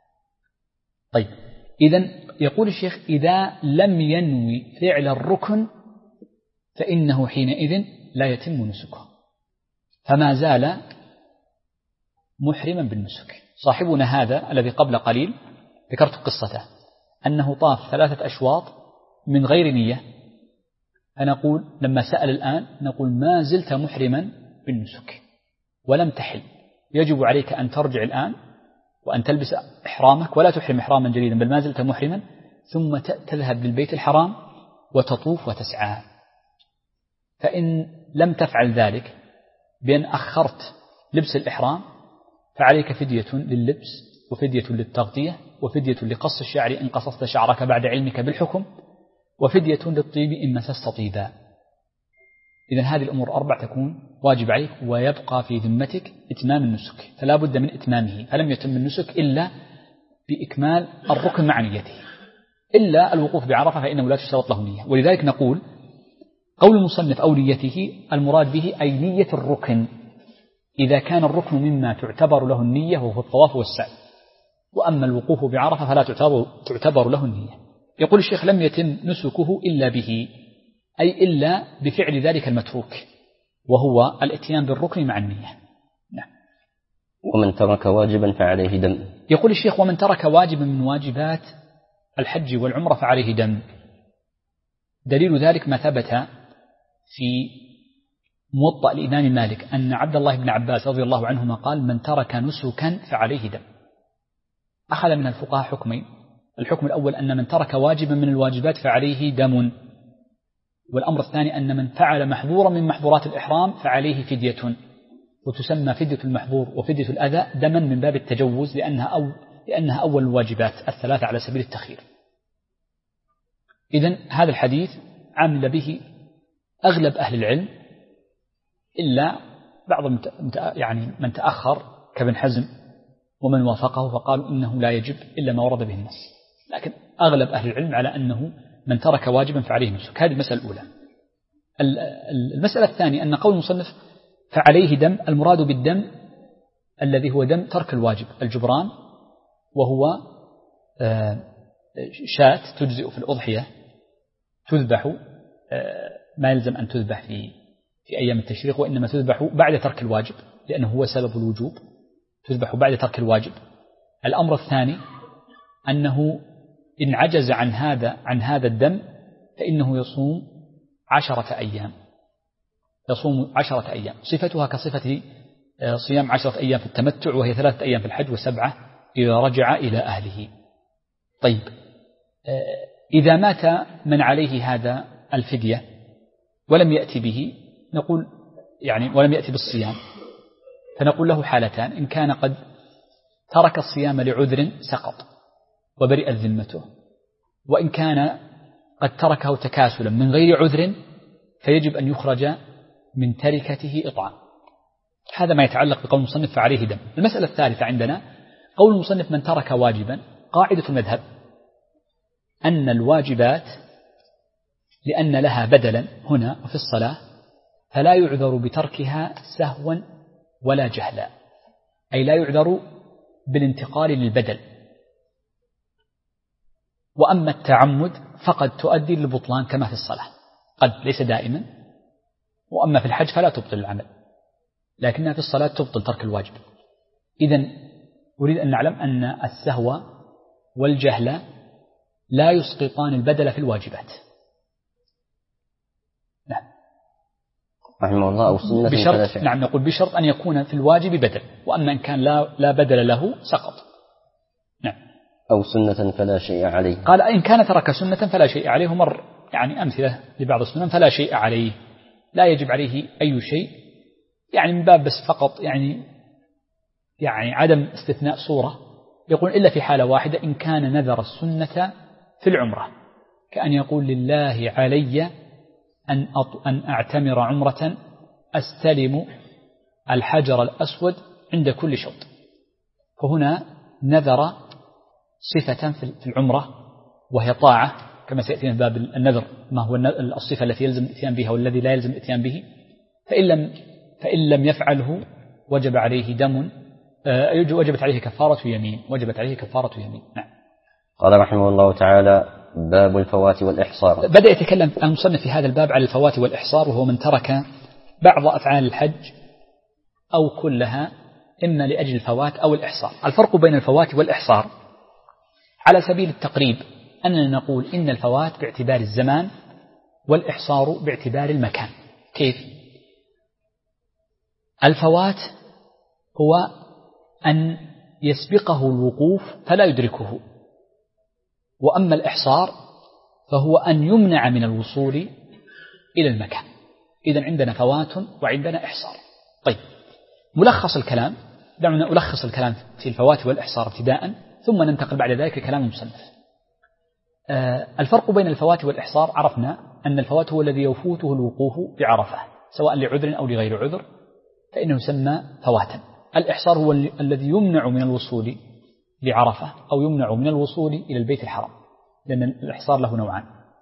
طيب، إذن يقول الشيخ إذا لم ينوي فعل الركن فإنه حينئذ لا يتم نسكه، فما زال محرما بالنسك. صاحبنا هذا الذي قبل قليل ذكرت قصته أنه طاف 3 أشواط من غير نية، فنقول لما سأل الآن نقول ما زلت محرما بالنسك ولم تحل، يجب عليك أن ترجع الآن وأن تلبس إحرامك ولا تحرم إحراما جديدا، بل ما زلت محرما، ثم تذهب للبيت الحرام وتطوف وتسعى. فإن لم تفعل ذلك بأن أخرت لبس الإحرام فعليك فدية لللبس وفدية للتغطية وفدية لقص الشعر إن قصصت شعرك بعد علمك بالحكم وفدية للطيب إن مسست طيبا. إذن هذه الأمور 4 تكون واجب عليك، ويبقى في ذمتك إتمام النسك، فلا بد من إتمامه. فلم يتم النسك إلا بإكمال الركن مع نيته، إلا الوقوف بعرفة فإنه لا تشترط له نية. ولذلك نقول قول المصنف أو نيته المراد به أي نية الركن، إذا كان الركن مما تعتبر له النية وهو الطواف والسعي. وأما الوقوف بعرفة فلا تعتبر له النية. يقول الشيخ لم يتم نسكه إلا به، أي إلا بفعل ذلك المتروك وهو الاتيان بالركن مع النية. نعم. ومن ترك واجبا فعليه دم. يقول الشيخ ومن ترك واجبا من واجبات الحج والعمرة فعليه دم. دليل ذلك ما ثبت في موطأ الإمام مالك أن عبد الله بن عباس رضي الله عنهما قال: من ترك نسكا فعليه دم. أخذ من الفقهاء حكمين: الحكم الأول أن من ترك واجبا من الواجبات فعليه دم، والأمر الثاني أن من فعل محظورا من محظورات الإحرام فعليه فدية، وتسمى فدية المحظور وفدية الأذى دما من باب التجوز لأنها أول الواجبات الثلاثة على سبيل التخيير. إذن هذا الحديث عمل به أغلب أهل العلم إلا بعض يعني من تأخر كابن حزم ومن وافقه فقالوا إنه لا يجب إلا ما ورد به النص، لكن أغلب أهل العلم على أنه من ترك واجبا فعليه نسك. هذه المسألة الأولى. المسألة الثانية أن قول المصنف فعليه دم، المراد بالدم الذي هو دم ترك الواجب الجبران، وهو شاة تجزئ في الأضحية تذبح، ما يلزم أن تذبح في أيام التشريق، وإنما تذبح بعد ترك الواجب لأنه هو سبب الوجوب، تذبح بعد ترك الواجب. الأمر الثاني أنه إن عجز عن هذا الدم فإنه يصوم 10 أيام، يصوم 10 أيام، صفتها كصفة صيام 10 أيام في التمتع، وهي 3 أيام في الحج و7 إذا رجع إلى أهله. طيب، إذا مات من عليه هذا الفدية ولم يأتي به، نقول يعني ولم يأتي بالصيام، فنقول له حالتان: إن كان قد ترك الصيام لعذر سقط وبرئت ذمته، وإن كان قد تركه تكاسلا من غير عذر فيجب أن يخرج من تركته إطعام. هذا ما يتعلق بقول المصنف فعليه دم. المسألة الثالثة عندنا قول المصنف من ترك واجبا. قاعدة المذهب أن الواجبات لأن لها بدلا هنا وفي الصلاة فلا يعذر بتركها سهوا ولا جهلا، أي لا يعذر بالانتقال للبدل. وأما التعمد فقد تؤدي للبطلان كما في الصلاة، قد ليس دائما، وأما في الحج فلا تبطل العمل، لكنها في الصلاة تبطل ترك الواجب. إذن أريد أن نعلم أن السهو والجهل لا يسقطان البدل في الواجبات. نعم. رحمه الله. أو سنة بشرط، نعم، نقول بشرط أن يكون في الواجب بدل، وأما إن كان لا بدل له سقط. نعم. أو سنة فلا شيء عليه. قال إن كان ترك سنة فلا شيء عليه، مر يعني أمثلة لبعض السنن فلا شيء عليه، لا يجب عليه أي شيء، يعني من باب بس فقط يعني عدم استثناء صورة. يقول إلا في حالة واحدة: إن كان نذر السنة في العمرة، كأن يقول لله علي أن أعتمر عمرة أستلم الحجر الأسود عند كل شوط، فهنا نذر صفة في العمرة وهي طاعة كما سيأتي من باب النذر، ما هو الصفة التي يلزم الاتيان بها والذي لا يلزم الاتيان به، فإن لم يفعله وجب عليه دم، وجبت عليه كفارة يمين، وجبت عليه كفارة يمين. نعم. قال رحمه الله تعالى: باب الفوات والإحصار. بدأ يتكلم المصنف في هذا الباب على الفوات والإحصار، وهو من ترك بعض أفعال الحج أو كلها إما لأجل الفوات أو الإحصار. الفرق بين الفوات والإحصار على سبيل التقريب أننا نقول إن الفوات باعتبار الزمان والإحصار باعتبار المكان. كيف؟ الفوات هو أن يسبقه الوقوف فلا يدركه، وأما الإحصار فهو أن يمنع من الوصول إلى المكان. إذن عندنا فوات وعندنا إحصار. طيب، ملخص الكلام، دعونا ألخص الكلام في الفوات والإحصار ابتداء، ثم ننتقل بعد ذلك لكلام المصنف. الفرق بين الفوات والإحصار: عرفنا أن الفوات هو الذي يفوته الوقوف بعرفة سواء لعذر أو لغير عذر، فإنه يسمى فواتا. الإحصار هو الذي يمنع من الوصول لعرفة أو يمنع من الوصول إلى البيت الحرام، لأن الإحصار له نوعان.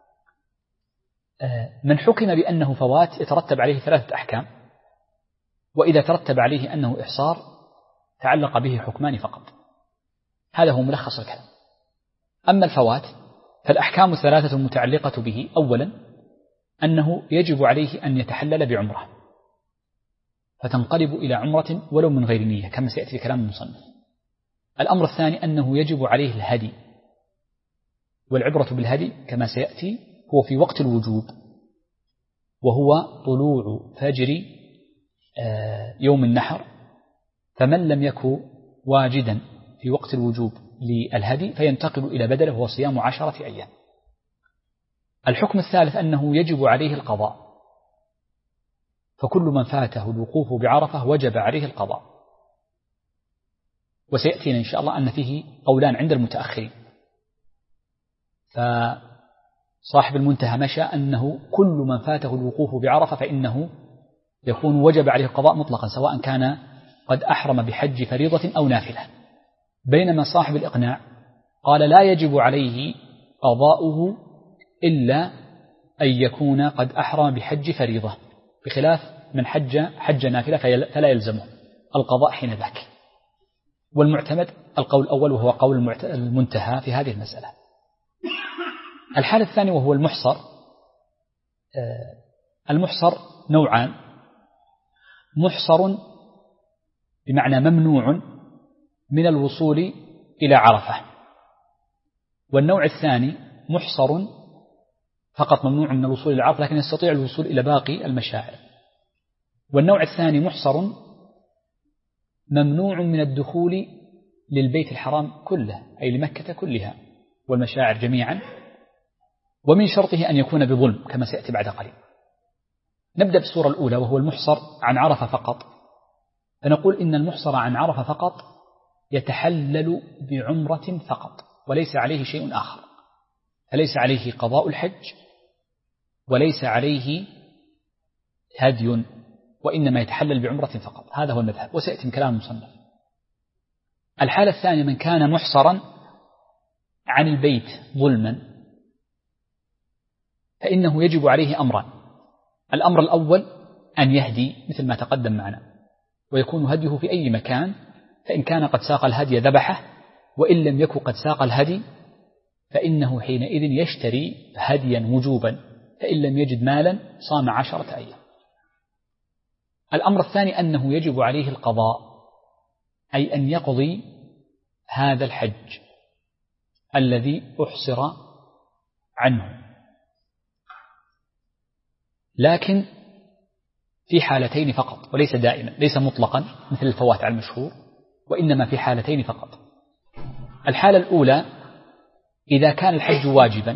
من حكم بأنه فوات يترتب عليه 3 أحكام، وإذا ترتب عليه أنه إحصار تعلق به حكمان فقط. هذا هو ملخص الكلام. أما الفوات فالأحكام 3 متعلقة به. أولا أنه يجب عليه أن يتحلل بعمرة فتنقلب إلى عمرة ولو من غير نية كما سيأتي في كلام المصنف. الأمر الثاني أنه يجب عليه الهدي، والعبرة بالهدي كما سيأتي هو في وقت الوجوب، وهو طلوع فجر يوم النحر، فمن لم يكن واجدا في وقت الوجوب للهدي فينتقل إلى بدله وهو صيام 10 أيام. الحكم الثالث أنه يجب عليه القضاء، فكل من فاته الوقوف بعرفة وجب عليه القضاء، وسيأتينا إن شاء الله أن فيه قولان عند المتأخرين. فصاحب المنتهى مشى أنه كل من فاته الوقوف بعرفة فإنه يكون وجب عليه القضاء مطلقا، سواء كان قد أحرم بحج فريضة أو نافلة، بينما صاحب الإقناع قال لا يجب عليه قضاؤه إلا أن يكون قد أحرم بحج فريضة، بخلاف من حج نافلة فلا يلزمه القضاء حين ذاك. والمعتمد القول الأول وهو قول المنتهى في هذه المسألة. الحالة الثانية وهو المحصر. المحصر نوعان: محصر بمعنى ممنوع من الوصول إلى عرفة، والنوع الثاني محصر فقط ممنوع من الوصول إلى عرفة لكن يستطيع الوصول إلى باقي المشاعر. والنوع الثاني محصر ممنوع من الدخول للبيت الحرام كله، أي لمكة كلها والمشاعر جميعا، ومن شرطه أن يكون بظلم كما سيأتي بعد قليل. نبدأ بالصورة الأولى وهو المحصر عن عرفة فقط. فنقول إن المحصر عن عرفة فقط يتحلل بعمرة فقط وليس عليه شيء آخر، فليس عليه قضاء الحج وليس عليه هدي، وإنما يتحلل بعمرة فقط. هذا هو المذهب، وسيأتي من كلام المصنف. الحالة الثانية من كان محصرا عن البيت ظلما فإنه يجب عليه أمران: الأمر الأول أن يهدي مثل ما تقدم معنا، ويكون هديه في أي مكان، فإن كان قد ساق الهدي ذبحه، وإن لم يكن قد ساق الهدي فإنه حينئذ يشتري هديا وجوبا، فإن لم يجد مالا صام 10 أيام. الأمر الثاني أنه يجب عليه القضاء، أي أن يقضي هذا الحج الذي أحصر عنه، لكن في حالتين فقط وليس دائما، ليس مطلقا مثل الفوات على المشهور، وإنما في حالتين فقط. الحالة الأولى إذا كان الحج واجبا،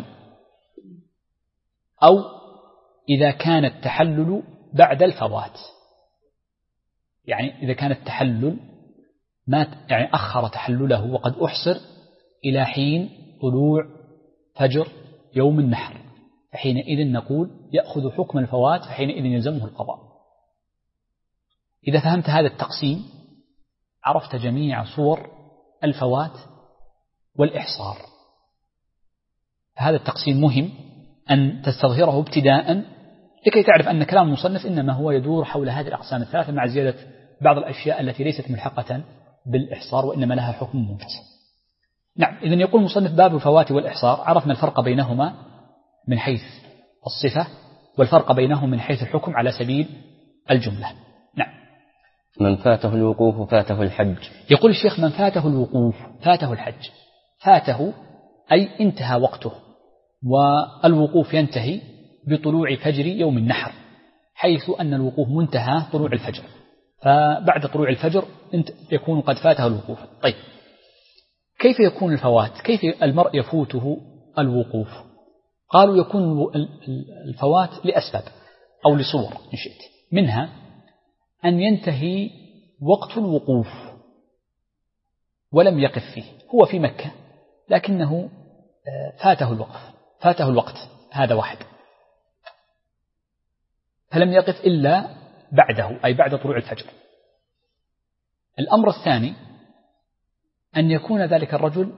أو إذا كان التحلل بعد الفوات، يعني إذا كان التحلل يعني أخر تحلله وقد أحصر إلى حين طلوع فجر يوم النحر، فحينئذ نقول يأخذ حكم الفوات، فحينئذ يلزمه القضاء. إذا فهمت هذا التقسيم عرفت جميع صور الفوات والإحصار. هذا التقسيم مهم أن تستظهره ابتداء لكي تعرف أن كلام المصنف إنما هو يدور حول هذه الأقسام الثلاثة، مع زيادة بعض الأشياء التي ليست ملحقة بالإحصار وإنما لها حكم منفصل. نعم، إذن يقول المصنف باب الفوات والإحصار. عرفنا الفرق بينهما من حيث الصفة، والفرق بينهم من حيث الحكم على سبيل الجملة. نعم. من فاته الوقوف فاته الحج. يقول الشيخ من فاته الوقوف فاته الحج. فاته أي انتهى وقته، والوقوف ينتهي بطلوع فجر يوم النحر، حيث أن الوقوف منتهى طلوع الفجر، فبعد طلوع الفجر يكون قد فاته الوقوف. طيب، كيف يكون الفوات؟ كيف المرء يفوته الوقوف؟ قالوا يكون الفوات لأسباب أو لصور إن شئت، منها أن ينتهي وقت الوقوف ولم يقف فيه، هو في مكة لكنه فاته الوقت، هذا واحد، فلم يقف إلا بعده أي بعد طلوع الفجر. الأمر الثاني أن يكون ذلك الرجل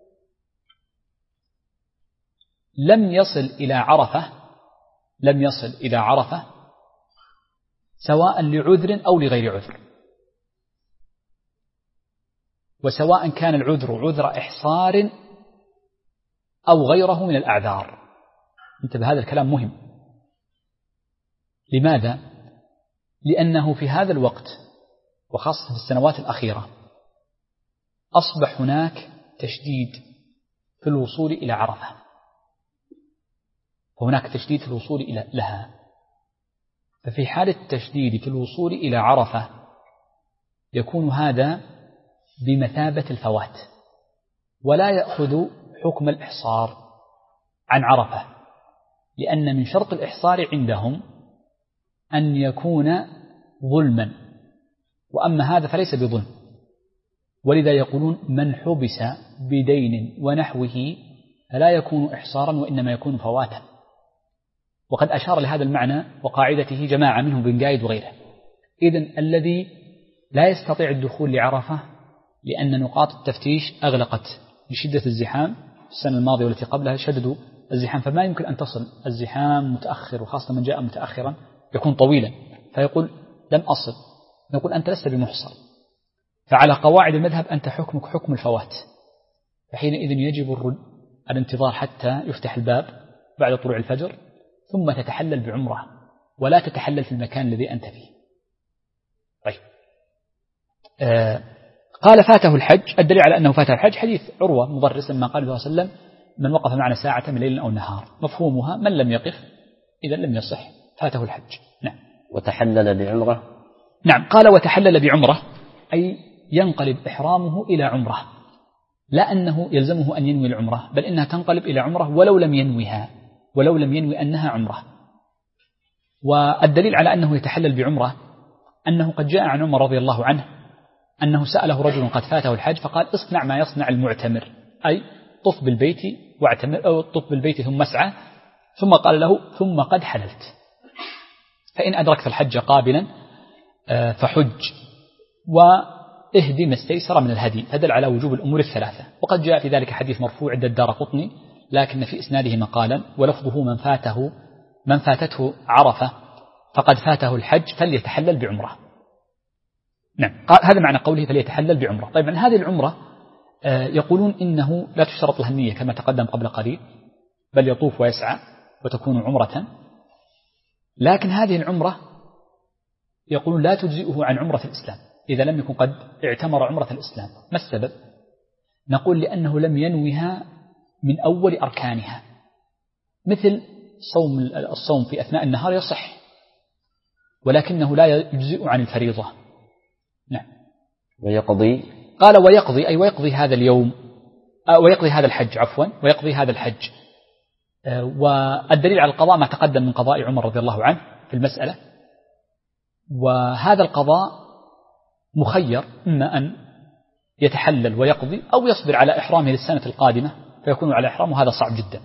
لم يصل إلى عرفة سواء لعذر أو لغير عذر، وسواء كان العذر عذر إحصار أو غيره من الأعذار. انتبه، هذا الكلام مهم. لماذا؟ لأنه في هذا الوقت وخاصة في السنوات الأخيرة أصبح هناك تشديد في الوصول إلى عرفة، فهناك تشديد في الوصول لها. ففي حال التشديد في الوصول إلى عرفة يكون هذا بمثابة الفوات، ولا يأخذ حكم الإحصار عن عرفة، لأن من شرط الإحصار عندهم أن يكون ظلما، وأما هذا فليس بظلم، ولذا يقولون من حبس بدين ونحوه فلا يكون إحصارا وإنما يكون فواتا. وقد أشار لهذا المعنى وقاعدته جماعة منهم بن قايد وغيره. إذن الذي لا يستطيع الدخول لعرفة لأن نقاط التفتيش أغلقت بشدة الزحام السنة الماضية والتي قبلها شددوا الزحام، فما يمكن أن تصل، الزحام متأخر، وخاصة من جاء متأخرا يكون طويلا، فيقول لم أصل، نقول أنت لست بمحصر، فعلى قواعد المذهب أنت حكمك حكم الفوات، فحينئذ يجب الانتظار حتى يفتح الباب بعد طلوع الفجر، ثم تتحلل بعمرة، ولا تتحلل في المكان الذي أنت فيه. طيب، قال فاته الحج. الدليل على أنه فاته الحج حديث عروة مضرس لما قال صلى الله عليه وسلم من وقف معنا ساعة من ليل أو نهار، مفهومها من لم يقف إذا لم يصح، فاته الحج. نعم. وتحلل بعمرة. نعم، قال وتحلل بعمرة أي ينقلب إحرامه إلى عمرة، لا أنه يلزمه أن ينوي العمرة، بل إنها تنقلب إلى عمرة ولو لم ينويها، ولو لم ينوي أنها عمرة. والدليل على أنه يتحلل بعمرة أنه قد جاء عن عمر رضي الله عنه أنه سأله رجل قد فاته الحج فقال اصنع ما يصنع المعتمر، أي طف بالبيت واعتمر، أو طف بالبيت ثم اسعى، ثم قال له ثم قد حللت، فإن أدركت الحج قابلا فحج واهدي ما استيسر من الهدي، فدل على وجوب الأمور الثلاثة. وقد جاء في ذلك حديث مرفوع عند الدارقطني لكن في إسناده مقالا، ولفظه من فاتته عرفة فقد فاته الحج فليتحلل بعمرة. نعم، هذا معنى قوله فليتحلل بعمرة. طيب، عن هذه العمرة يقولون إنه لا تشترط لها النية كما تقدم قبل قليل، بل يطوف ويسعى وتكون عمرة، لكن هذه العمرة يقولون لا تجزئه عن عمرة الإسلام إذا لم يكن قد اعتمر عمرة الإسلام. ما السبب؟ نقول لأنه لم ينوها من أول أركانها، مثل الصوم في أثناء النهار يصح ولكنه لا يجزئ عن الفريضة. نعم. ويقضي، قال ويقضي أي ويقضي هذا اليوم، ويقضي هذا الحج، عفوا، ويقضي هذا الحج. والدليل على القضاء ما تقدم من قضاء عمر رضي الله عنه في المسألة، وهذا القضاء مخير، إما أن يتحلل ويقضي أو يصبر على إحرامه للسنة القادمة فيكون على إحرام، وهذا صعب جدا.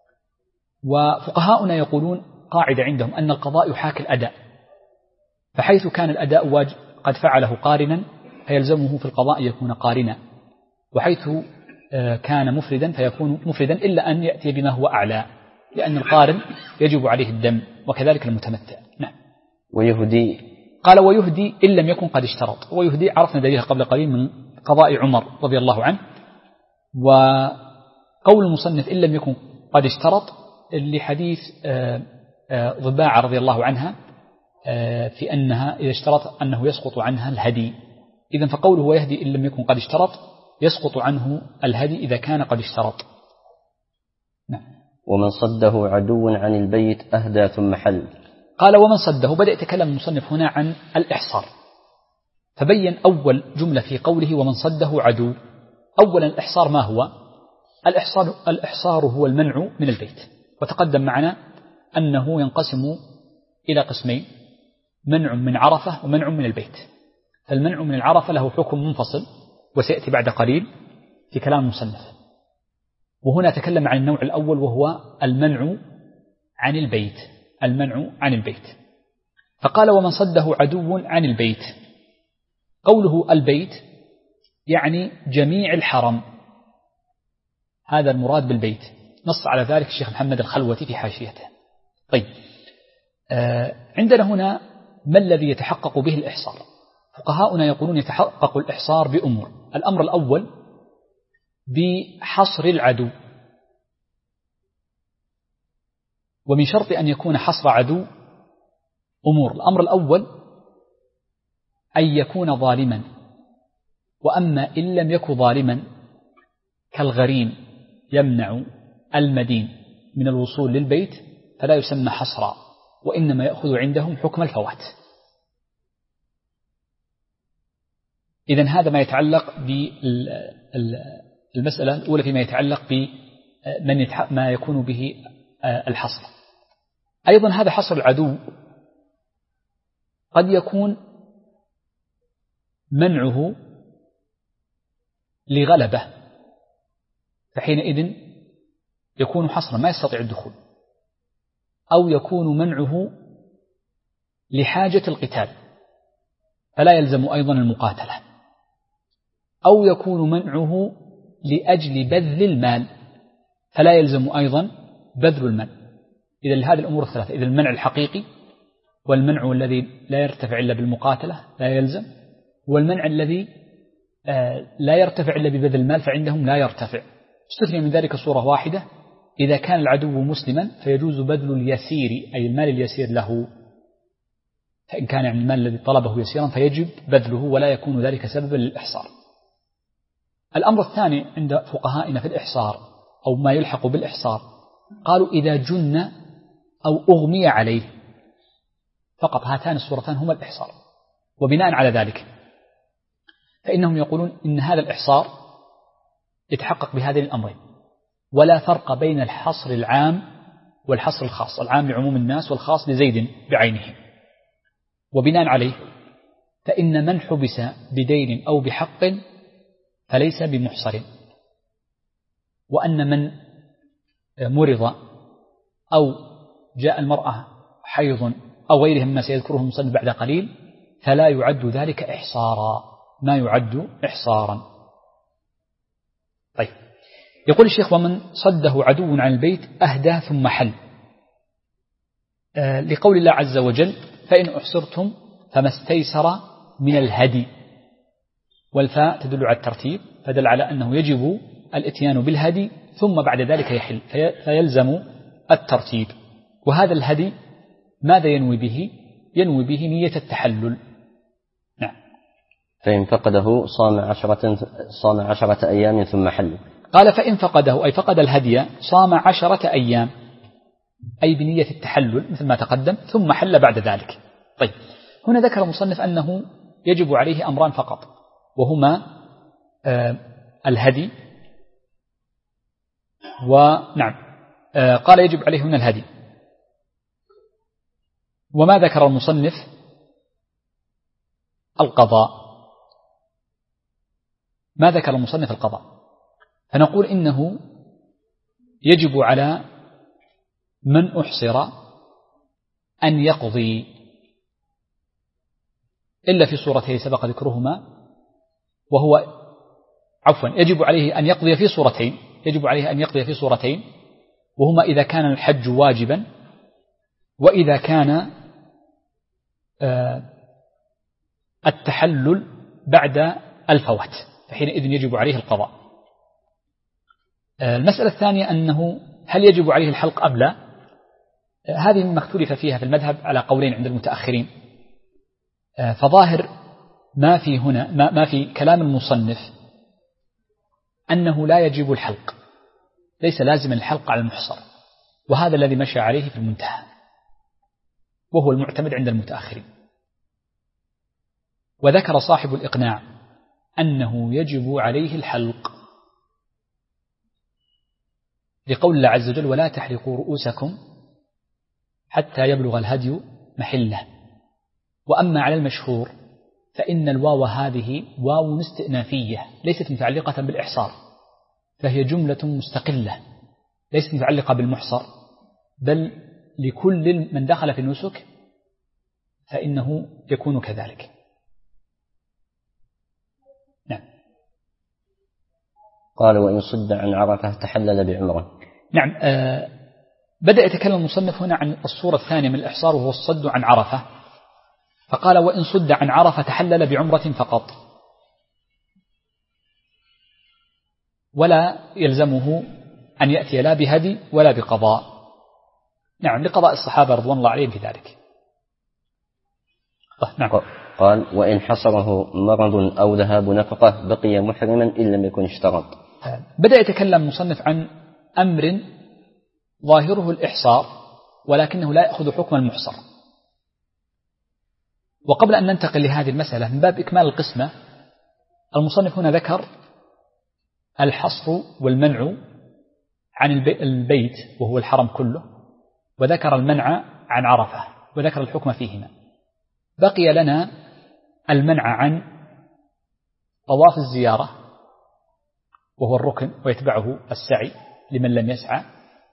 وفقهاؤنا يقولون قاعدة عندهم أن القضاء يحاكي الأداء، فحيث كان الأداء قد فعله قارنا فيلزمه في القضاء أن يكون قارنا، وحيث كان مفردا فيكون مفردا إلا أن يأتي بما هو أعلى، لأن القارن يجب عليه الدم وكذلك المتمتع. نعم. ويهدي، قال ويهدي إن لم يكن قد اشترط. ويهدي عرفنا دليلها قبل قليل من قضاء عمر رضي الله عنه. وقول المصنف إن لم يكن قد اشترط لحديث ضباعة رضي الله عنها في أنها إذا اشترط أنه يسقط عنها الهدي، إذن فقوله ويهدي إن لم يكن قد اشترط يسقط عنه الهدي إذا كان قد اشترط. نعم. ومن صده عدو عن البيت أهدى ثم حل. قال ومن صده، بدأ يتكلم المصنف هنا عن الإحصار، فبين أول جملة في قوله ومن صده عدو. أولا الإحصار ما هو؟ الإحصار هو المنع من البيت، وتقدم معنا أنه ينقسم إلى قسمين: منع من عرفة ومنع من البيت. فالمنع من العرفة له حكم منفصل وسيأتي بعد قليل في كلام المصنف، وهنا تكلم عن النوع الأول وهو المنع عن البيت. المنع عن البيت، فقال ومن صده عدو عن البيت. قوله البيت يعني جميع الحرم، هذا المراد بالبيت، نص على ذلك الشيخ محمد الخلوتي في حاشيته. طيب، عندنا هنا ما الذي يتحقق به الإحصار؟ فقهاؤنا يقولون يتحقق الإحصار بأمور. الأمر الأول بحصر العدو، ومن شرط أن يكون حصر عدو أمور. الأمر الأول أن يكون ظالما، وأما إن لم يكن ظالما كالغريم يمنع المدين من الوصول للبيت فلا يسمى حصرا، وإنما يأخذ عندهم حكم الفوات. إذن هذا ما يتعلق بالمسألة الأولى فيما يتعلق ما يكون به الحصر. أيضا هذا حصر العدو قد يكون منعه لغلبة، فحينئذ يكون حصرا ما يستطيع الدخول، أو يكون منعه لحاجة القتال فلا يلزم أيضا المقاتلة، أو يكون منعه لأجل بذل المال فلا يلزم أيضا بذل المال. إذا هذه الأمور الثلاثة، إذا المنع الحقيقي، والمنع الذي لا يرتفع إلا بالمقاتلة لا يلزم، والمنع الذي لا يرتفع إلا ببذل المال فعندهم لا يرتفع. استثني من ذلك صورة واحدة، إذا كان العدو مسلما فيجوز بذل اليسير أي المال اليسير له، فإن كان يعني المال الذي طلبه يسيرا فيجب بذله ولا يكون ذلك سببا للإحصار. الأمر الثاني عند فقهائنا في الإحصار أو ما يلحق بالإحصار، قالوا إذا جن أو أغمي عليه فقط، هاتان الصورتان هما الإحصار. وبناء على ذلك فإنهم يقولون إن هذا الإحصار يتحقق بهذين الأمرين، ولا فرق بين الحصر العام والحصر الخاص، العام لعموم الناس والخاص لزيد بعينه. وبناء عليه فإن من حبس بدين أو بحق فليس بمحصر، وأن من مرض أو جاء المرأة حيض أو غيرها مما سيذكره المصنف بعد قليل فلا يعد ذلك إحصارا، ما يعد إحصارا. طيب، يقول الشيخ: ومن صده عدو عن البيت أهدى ثم حل، لقول الله عز وجل: فإن أحصرتم فما استيسر من الهدي، والفاء تدل على الترتيب فدل على أنه يجب الاتيان بالهدي ثم بعد ذلك يحل، فيلزم الترتيب. وهذا الهدي ماذا ينوي به؟ ينوي به نية التحلل. نعم. فإن فقده صام 10 أيام ثم حل. قال: فإن فقده أي فقد الهدي صام 10 أيام، أي بنية التحلل مثل ما تقدم، ثم حل بعد ذلك. طيب، هنا ذكر المصنف أنه يجب عليه أمران فقط، وهما الهدي ونعم قال يجب عليه هنا الهدي. وما ذكر المصنف القضاء، ما ذكر المصنف القضاء، فنقول إنه يجب على من أحصر أن يقضي إلا في صورتين سبق ذكرهما، وهو يجب عليه أن يقضي في صورتين، يجب عليه أن يقضي في صورتين، وهما إذا كان الحج واجبا، وإذا كان التحلل بعد الفوات فحينئذ يجب عليه القضاء. المسألة الثانية أنه هل يجب عليه الحلق أم لا؟ هذه مما اختلف فيها في المذهب على قولين عند المتأخرين. فظاهر ما في هنا ما في كلام المصنف أنه لا يجب الحلق، ليس لازما الحلق على المحصر، وهذا الذي مشى عليه في المنتهى، وهو المعتمد عند المتأخرين. وذكر صاحب الإقناع أنه يجب عليه الحلق لقول الله عز وجل: ولا تحلقوا رؤوسكم حتى يبلغ الهدي محله. وأما على المشهور فإن الواو هذه واو استئنافية ليست متعلقة بالإحصار، فهي جملة مستقلة ليست متعلقة بالمحصر، بل لكل من دخل في النسك فإنه يكون كذلك. نعم. قال: وإن صد عن عرفة تحلل بعمرة. نعم. بدأ يتكلم المصنف هنا عن الصورة الثانية من الإحصار، وهو الصد عن عرفة، فقال: وإن صد عن عرفة تحلل بعمرة فقط، ولا يلزمه أن يأتي لا بهدي ولا بقضاء. نعم، لقضاء الصحابة رضوان الله عليهم في ذلك. نعم. قال: وإن حصره مرض أو ذهاب نفقة بقي محرما إن لم يكن اشترط. بدأ يتكلم المصنف عن أمر ظاهره الإحصار ولكنه لا يأخذ حكم المحصر. وقبل أن ننتقل لهذه المسألة من باب إكمال القسمة، المصنف هنا ذكر الحصر والمنع عن البيت وهو الحرم كله، وذكر المنع عن عرفة، وذكر الحكم فيهما. بقي لنا المنع عن طواف الزيارة وهو الركن ويتبعه السعي لمن لم يسعى،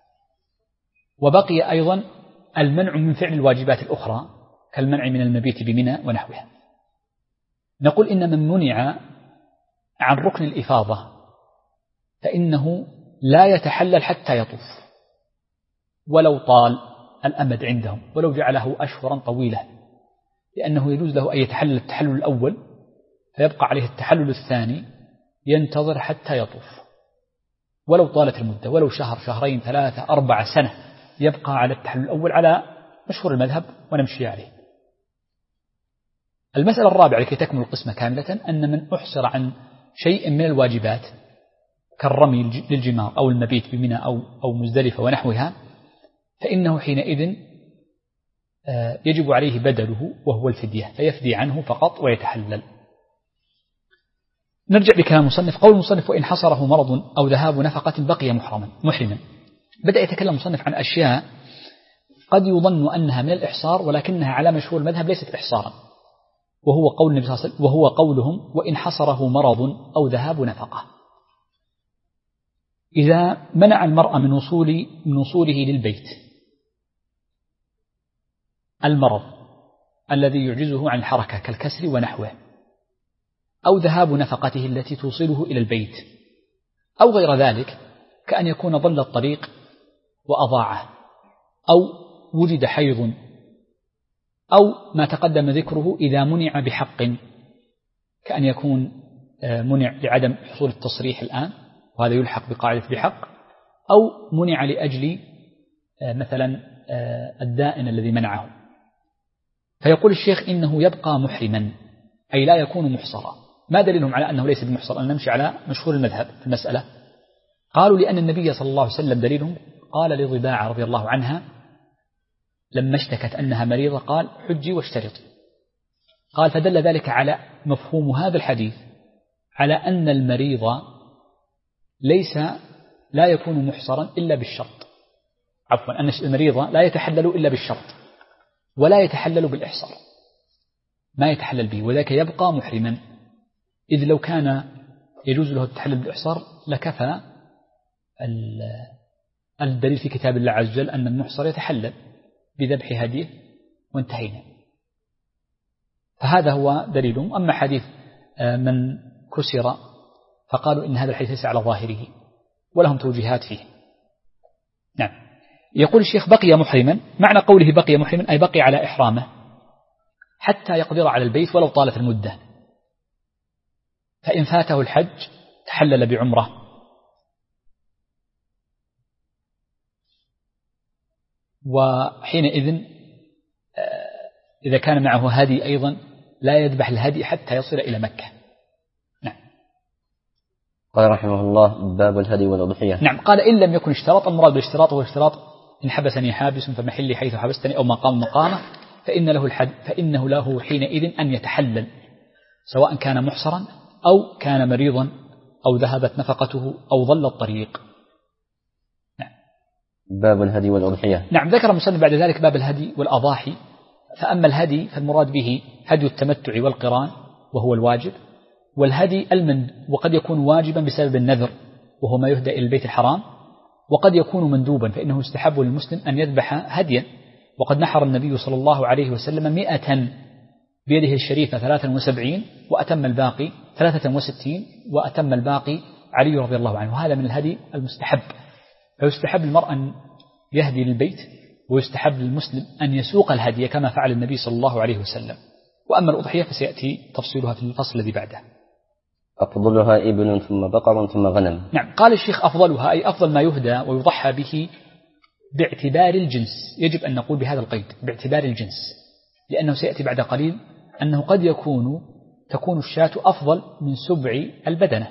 وبقي أيضا المنع من فعل الواجبات الأخرى كالمنع من المبيت بمنى ونحوها. نقول إن من منع عن ركن الإفاضة فإنه لا يتحلل حتى يطوف ولو طال الأمد عندهم، ولو جعله أشهرا طويلة، لأنه يجوز له أن يتحلل التحلل الأول فيبقى عليه التحلل الثاني ينتظر حتى يطوف، ولو طالت المدة، ولو شهر، شهرين، 3، 4 سنة، يبقى على التحلل الأول على مشهور المذهب ونمشي عليه. المسألة الرابعة لكي تكمل القسمة كاملة أن من أحصر عن شيء من الواجبات كالرمي للجمار أو المبيت بمنى أو مزدلفة ونحوها، فإنه حينئذ يجب عليه بدله وهو الفدية، فيفدي عنه فقط ويتحلل. نرجع لكلام المصنف. قول المصنف: وإن حصره مرض أو ذهاب نفقة بقي محرما. بدأ يتكلم المصنف عن أشياء قد يظن أنها من الإحصار ولكنها على مشهور المذهب ليست إحصارا، وهو قول النبي صلى الله عليه وسلم، وهو قولهم: وإن حصره مرض أو ذهاب نفقة. إذا منع المرء من وصوله للبيت المرض الذي يعجزه عن الحركة كالكسر ونحوه، أو ذهاب نفقته التي توصله إلى البيت، أو غير ذلك كأن يكون ضل الطريق وأضاعه، أو وجد حيض، أو ما تقدم ذكره إذا منع بحق كأن يكون منع لعدم حصول التصريح الآن وهذا يلحق بقاعدة بحق، أو منع لأجل مثلا الدائن الذي منعه، فيقول الشيخ إنه يبقى محرما أي لا يكون محصرا. ما دليلهم على أنه ليس بمحصر؟ أن نمشي على مشهور المذهب في المسألة. قالوا لأن النبي صلى الله عليه وسلم دليلهم قال لضباعة رضي الله عنها لما اشتكت أنها مريضة قال: حجي واشترطي. قال: فدل ذلك على مفهوم هذا الحديث على أن المريض لا يكون محصرا إلا بالشرط، عفوا، أن المريض لا يتحلل إلا بالشرط ولا يتحلل بالإحصار، ما يتحلل به، وذاك يبقى محرما. إذ لو كان يجوز له التحلل بالإحصار لكفى الدليل في كتاب الله عز وجل أن المحصر يتحلل بذبح هديه وانتهينا. فهذا هو دليلهم. أما حديث من كسر فقالوا إن هذا الحديث ليس على ظاهره ولهم توجيهات فيه. نعم. يقول الشيخ: بقي محرما. معنى قوله بقي محرما أي بقي على إحرامه حتى يقدر على البيت ولو طالت المدة، فإن فاته الحج تحلل بعمرة، وحينئذ إذا كان معه هدي أيضا لا يذبح الهدي حتى يصل إلى مكة. نعم. قال رحمه الله: باب الهدي والأضحية. نعم. قال: إن لم يكن اشتراط، المراد بالاشتراط هو اشتراط إن حبسني حابس فمحلي حيث حبستني، أو مقام مقامه، فإنه له حينئذ أن يتحلل سواء كان محصرا أو كان مريضا أو ذهبت نفقته أو ضل الطريق. نعم. باب الهدي والأضحية. نعم. ذكر المصنف بعد ذلك باب الهدي والأضاحي. فأما الهدي فالمراد به هدي التمتع والقران وهو الواجب، والهدي وقد يكون واجبا بسبب النذر وهو ما يهدى إلى البيت الحرام، وقد يكون مندوبا فإنه يستحب للمسلم أن يذبح هديا. وقد نحر النبي صلى الله عليه وسلم 100 بيده الشريفة 73 وأتم الباقي 63 وأتم الباقي علي رضي الله عنه، وهذا من الهدي المستحب. فيستحب للمرء أن يهدي للبيت، ويستحب للمسلم أن يسوق الهدي كما فعل النبي صلى الله عليه وسلم. وأما الأضحية فسيأتي تفصيلها في الفصل الذي بعده. أفضلها إبل ثم بقر ثم غنم. نعم. قال الشيخ: أفضلها أي أفضل ما يهدى ويضحى به باعتبار الجنس. يجب أن نقول بهذا القيد باعتبار الجنس، لأنه سيأتي بعد قليل أنه قد تكون الشاة أفضل من سبع البدنة.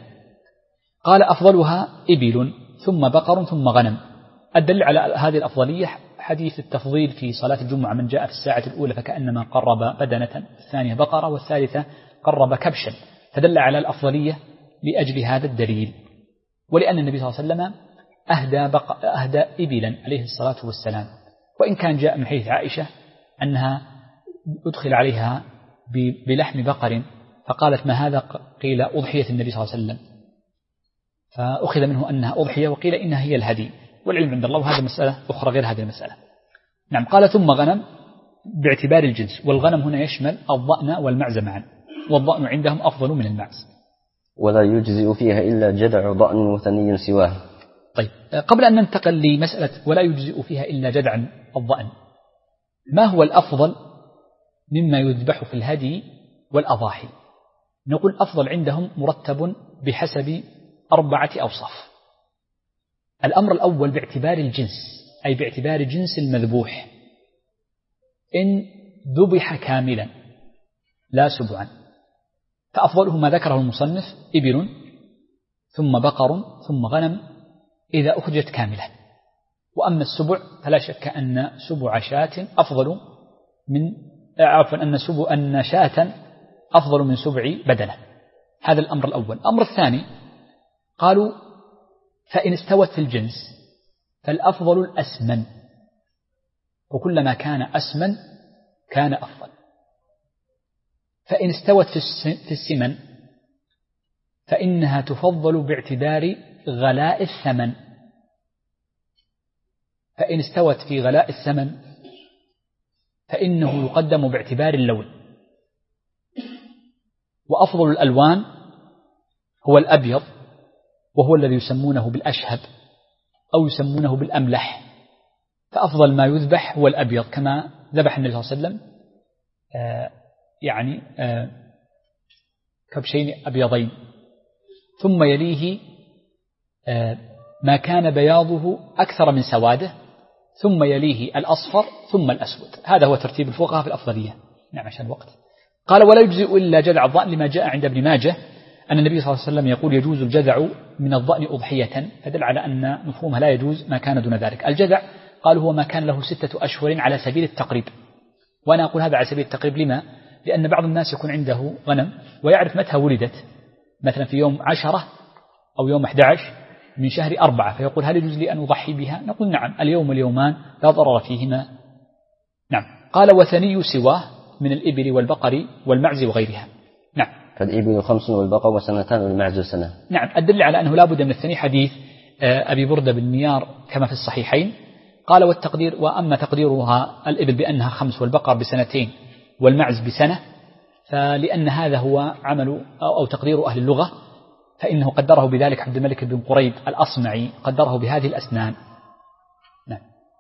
قال: أفضلها إبل ثم بقر ثم غنم. الدليل على هذه الأفضلية حديث التفضيل في صلاة الجمعة: من جاء في الساعة الأولى فكأنما قرب بدنة، الثانية بقرة، والثالثة قرب كبشا، فدل على الأفضلية لأجل هذا الدليل، ولأن النبي صلى الله عليه وسلم أهدى إبلا عليه الصلاة والسلام، وإن كان جاء من حديث عائشة أنها أدخل عليها بلحم بقر فقالت: ما هذا؟ قيل: أضحية النبي صلى الله عليه وسلم، فأخذ منه أنها أضحية، وقيل إنها هي الهدي، والعلم عند الله، وهذا مسألة أخرى غير هذه المسألة. نعم. قال: ثم غنم باعتبار الجنس، والغنم هنا يشمل الضأن والمعز معا، والضأن عندهم أفضل من المعز. ولا يجزئ فيها إلا جدع ضأن وثني سواه. طيب، قبل أن ننتقل لمسألة ولا يجزئ فيها إلا جدع الضأن، ما هو الأفضل مما يذبح في الهدي والأضاحي؟ نقول الأفضل عندهم مرتب بحسب 4 أوصاف. الأمر الأول باعتبار الجنس، أي باعتبار جنس المذبوح. إن ذبح كاملا لا سبعا فأفضله ما ذكره المصنف: إبل ثم بقر ثم غنم إذا أخرجت كاملة. وأما السبع فلا شك أن سبع شاة أفضل من أن شاة أفضل من سبع بدنة. هذا الأمر الأول. الأمر الثاني قالوا: فإن استوت في الجنس فالأفضل الأسمن، وكلما كان أسمن كان أفضل. فإن استوت في السمن فإنها تفضل باعتبار غلاء الثمن. فإن استوت في غلاء الثمن فإنه يقدم باعتبار اللون. وأفضل الألوان هو الأبيض، وهو الذي يسمونه بالأشهب أو يسمونه بالأملح، فأفضل ما يذبح هو الأبيض، كما ذبح النبي صلى الله عليه وسلم كبشين أبيضين، ثم يليه ما كان بياضه أكثر من سواده، ثم يليه الأصفر ثم الأسود. هذا هو ترتيب الفقهاء في الأفضلية. نعم، عشان الوقت. قال: ولا يجزئ إلا جذع الضأن، لما جاء عند ابن ماجه أن النبي صلى الله عليه وسلم يقول: يجوز الجذع من الضأن أضحية، فدل على أن مفهومها لا يجوز ما كان دون ذلك. الجذع قالوا هو ما كان له 6 أشهر على سبيل التقريب. وأنا أقول هذا على سبيل التقريب لما؟ لأن بعض الناس يكون عنده غنم ويعرف متى ولدت، مثلا في يوم 10 أو يوم 11 من شهر 4، فيقول: هل يجوز لي أن أضحي بها؟ نقول: نعم، اليوم واليومان لا ضرر فيهما. نعم. قال: وثني سواه من الإبل والبقر والمعز وغيرها. نعم. فالإبل 5 والبقر 2 والمعز 1. نعم. الدل على أنه لا بد من الثني حديث أبي بردة بن نيار كما في الصحيحين. قال: والتقدير، وأما تقديرها الإبل بأنها 5 والبقر ب2 والمعز ب1، فلأن هذا هو عمل أو تقدير أهل اللغة، فإنه قدره بذلك عبد الملك بن قريب الأصمعي، قدره بهذه الأسنان. نعم.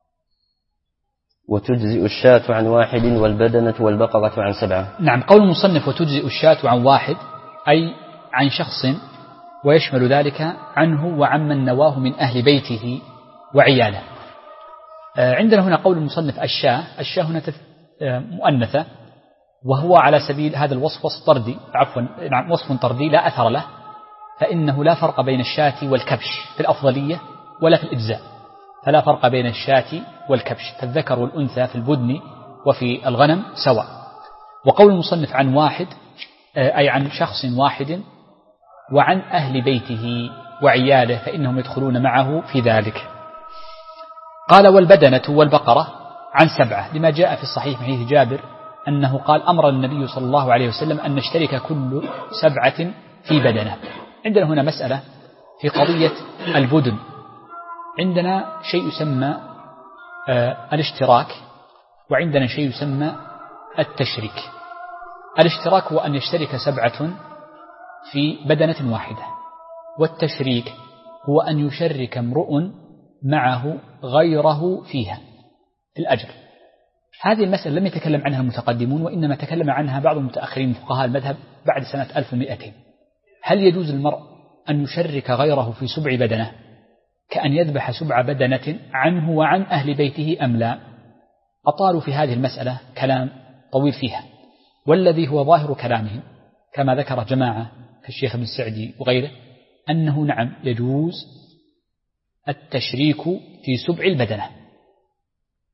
وتجزئ الشاة عن 1 والبدنة والبقرة عن 7. نعم. قول المصنف: وتجزئ الشاة عن 1، أي عن شخص، ويشمل ذلك عنه وعمن نواه من أهل بيته وعياله. عندنا هنا قول المصنف الشاة هنا مؤنثة، وهو على سبيل هذا الوصف وصف طردي، نعم، وصف طردي لا أثر له، فإنه لا فرق بين الشاة والكبش في الأفضلية ولا في الإجزاء، فلا فرق بين الشاة والكبش، فالذكر والأنثى في البدن وفي الغنم سواء. وقول المصنف عن 1 أي عن شخص واحد، وعن أهل بيته وعياله فإنهم يدخلون معه في ذلك. قال: والبدنة والبقرة عن 7، لما جاء في الصحيح من حديث جابر أنه قال: أمر النبي صلى الله عليه وسلم أن نشترك كل 7 في بدنة. عندنا هنا مسألة في قضية البدن. عندنا شيء يسمى الاشتراك، وعندنا شيء يسمى التشريك. الاشتراك هو أن يشترك 7 في بدنة واحدة، والتشريك هو أن يشرك امرؤ معه غيره فيها في الأجر. هذه المسألة لم يتكلم عنها المتقدمون، وإنما تكلم عنها بعض المتأخرين فقهاء المذهب بعد سنة 1200. هل يجوز المرء أن يشرك غيره في 7 بدنة كأن يذبح 7 بدنة عنه وعن أهل بيته أم لا؟ أطالوا في هذه المسألة كلام طويل فيها، والذي هو ظاهر كلامهم كما ذكر جماعة كالشيخ ابن السعدي وغيره أنه نعم يجوز التشريك في 7 البدنة،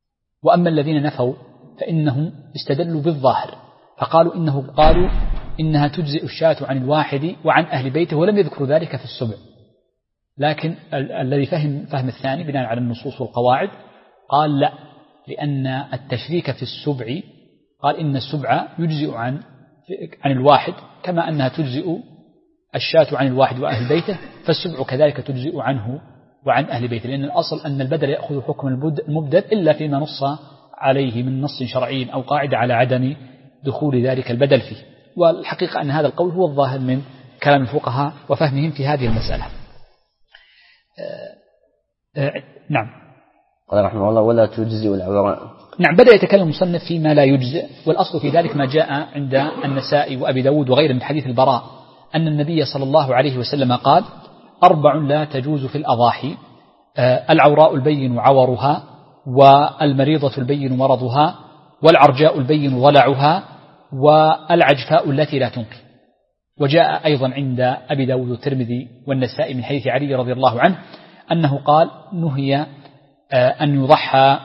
وأما الذين نفوا فإنهم استدلوا بالظاهر، فقالوا إنها تجزئ الشاة عن الواحد وعن أهل بيته، ولم يذكروا ذلك في السبع. لكن الذي فهم الثاني بناء على النصوص والقواعد قال لا، لأن التشريك في السبع قال إن السبع يجزئ عن الواحد كما أنها تجزئ الشاة عن الواحد وأهل بيته، فالسبع كذلك تجزئ عنه وعن أهل بيته، لأن الأصل أن البدل يأخذ حكم المبدل إلا فيما نص عليه من نص شرعي أو قاعدة على عدم دخول ذلك البدل فيه. والحقيقة أن هذا القول هو الظاهر من كلام الفقهاء وفهمهم في هذه المسألة. نعم. قال رحمه الله ولا تجزئ العوراء. نعم، بدأ يتكلم المصنف فيما لا يجزئ، والأصل في ذلك ما جاء عند النسائي وأبي داود وغيره من حديث البراء أن النبي صلى الله عليه وسلم قال 4 لا تجوز في الأضاحي: العوراء البين عورها، والمريضة البين مرضها، والعرجاء البين ضلعها، والعجفاء التي لا تنقي. وجاء أيضا عند أبي داود والترمذي والنسائي من حديث علي رضي الله عنه أنه قال نهي أن يضحى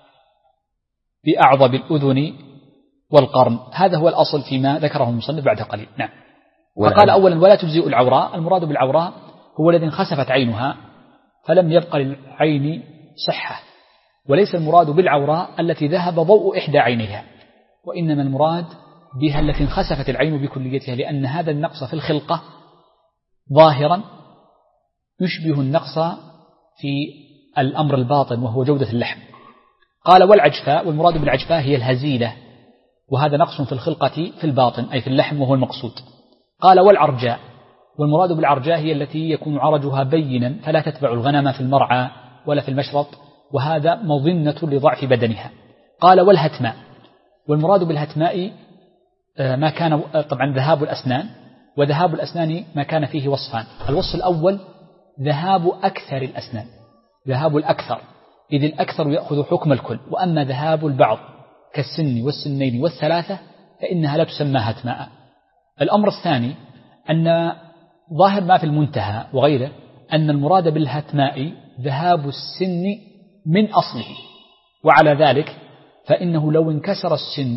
بأعضب الأذن والقرن. هذا هو الأصل فيما ذكره المصنف بعد قليل. نعم. فقال أولا ولا تجزئ العوراء، المراد بالعوراء هو الذي انخسفت عينها فلم يبق للعين صحة، وليس المراد بالعوراء التي ذهب ضوء إحدى عينيها، وإنما المراد بها التي انخسفت العين بكليتها، لأن هذا النقص في الخلقة ظاهرا يشبه النقص في الأمر الباطن وهو جودة اللحم. قال والعجفاء، والمراد بالعجفاء هي الهزيلة، وهذا نقص في الخلقة في الباطن أي في اللحم وهو المقصود. قال والعرجاء، والمراد بالعرجاء هي التي يكون عرجها بينا فلا تتبع الغنم في المرعى ولا في المشرط، وهذا مظنة لضعف بدنها. قال والهتماء، والمراد بالهتماء ما كان طبعا ذهاب الأسنان، وذهاب الأسنان ما كان فيه وصفان: الوصف الأول ذهاب أكثر الأسنان، ذهاب الأكثر، إذ الأكثر يأخذ حكم الكل، وأما ذهاب البعض كالسن والسنين والثلاثة فإنها لا تسمى هتماء. الأمر الثاني أن ظاهر ما في المنتهى وغيره أن المراد بالهتماء ذهاب السن من أصله، وعلى ذلك فإنه لو انكسر السن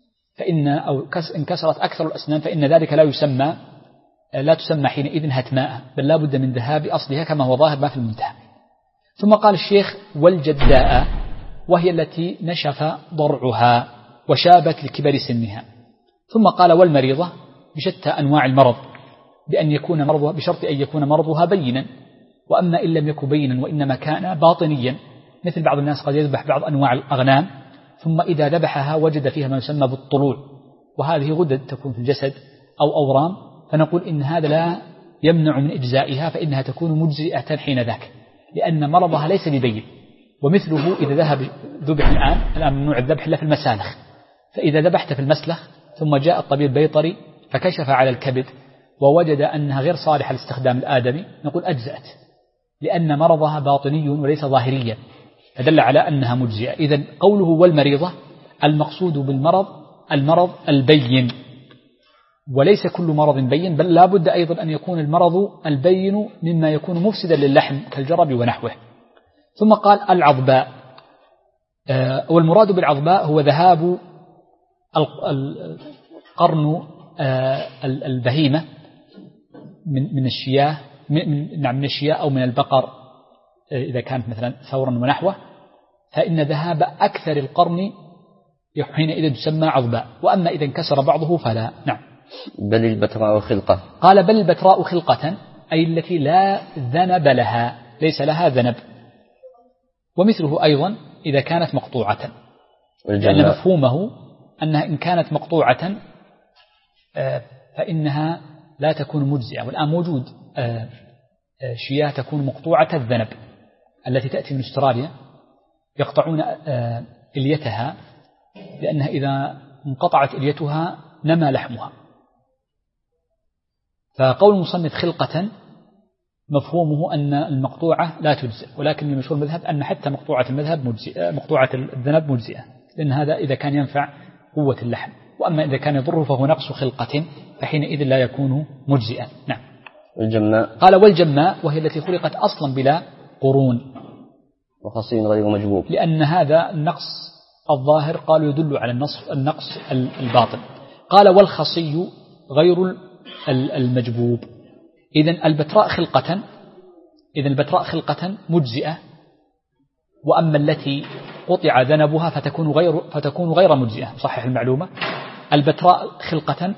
أو انكسرت أكثر الأسنان فإن ذلك لا تسمى حينئذ هتماء، بل لا بد من ذهاب أصلها كما هو ظاهر ما في المنتهى. ثم قال الشيخ والجداء، وهي التي نشف ضرعها وشابت لكبر سنها. ثم قال والمريضة بشتى أنواع المرض، بشرط أن يكون مرضها بينا، وأما إن لم يكن بينا وإنما كان باطنيا، مثل بعض الناس قد يذبح بعض أنواع الأغنام ثم إذا ذبحها وجد فيها ما يسمى بالطلوع، وهذه غدد تكون في الجسد أو أورام، فنقول إن هذا لا يمنع من إجزائها، فإنها تكون مجزئة حين ذاك، لأن مرضها ليس ببين. ومثله إذا ذبح الآن ممنوع الذبح إلا في المسالخ، فإذا ذبحت في المسلخ ثم جاء الطبيب بيطري فكشف على الكبد ووجد أنها غير صالحة لاستخدام الآدمي، نقول أجزأت، لأن مرضها باطني وليس ظاهريا، فدل على أنها مجزئة. إذن قوله والمريضة المقصود بالمرض المرض البين، وليس كل مرض بين، بل لا بد أيضا أن يكون المرض البين مما يكون مفسدا للحم كالجرب ونحوه. ثم قال العضباء، والمراد بالعضباء هو ذهاب قرن البهيمة من الشياه، من الشياه أو من البقر إذا كانت مثلا ثورا ونحوه، فإن ذهاب أكثر القرن حينئذ تسمى عضباء، وأما إذا انكسر بعضه فلا. نعم. بل البتراء خلقة، قال بل البتراء خلقة أي التي لا ذنب لها، ليس لها ذنب. ومثله أيضا إذا كانت مقطوعة، لأن مفهومه أنها إن كانت مقطوعة فإنها لا تكون مجزئة. والآن موجود شياه تكون مقطوعة الذنب التي تأتي من أستراليا، يقطعون إليتها لأنها إذا انقطعت إليتها نما لحمها. فقول المصنف خلقة مفهومه أن المقطوعة لا تجزئ، ولكن المشهور المذهب أن حتى مقطوعة الذنب مجزئة، لأن هذا إذا كان ينفع قوة اللحم، وأما إذا كان يضره فهو نقص خلقة، فحينئذ لا يكون مجزئا. نعم. الجماء، قال والجماء وهي التي خلقت أصلا بلا قرون وخصي غير مجبوب، لأن هذا النقص الظاهر قالوا يدل على النقص الباطن. قال والخصي غير المجبوب. إذن البتراء خلقة مجزئة، وأما التي قطع ذنبها فتكون غير مجزئة. صحح المعلومة، البتراء خلقة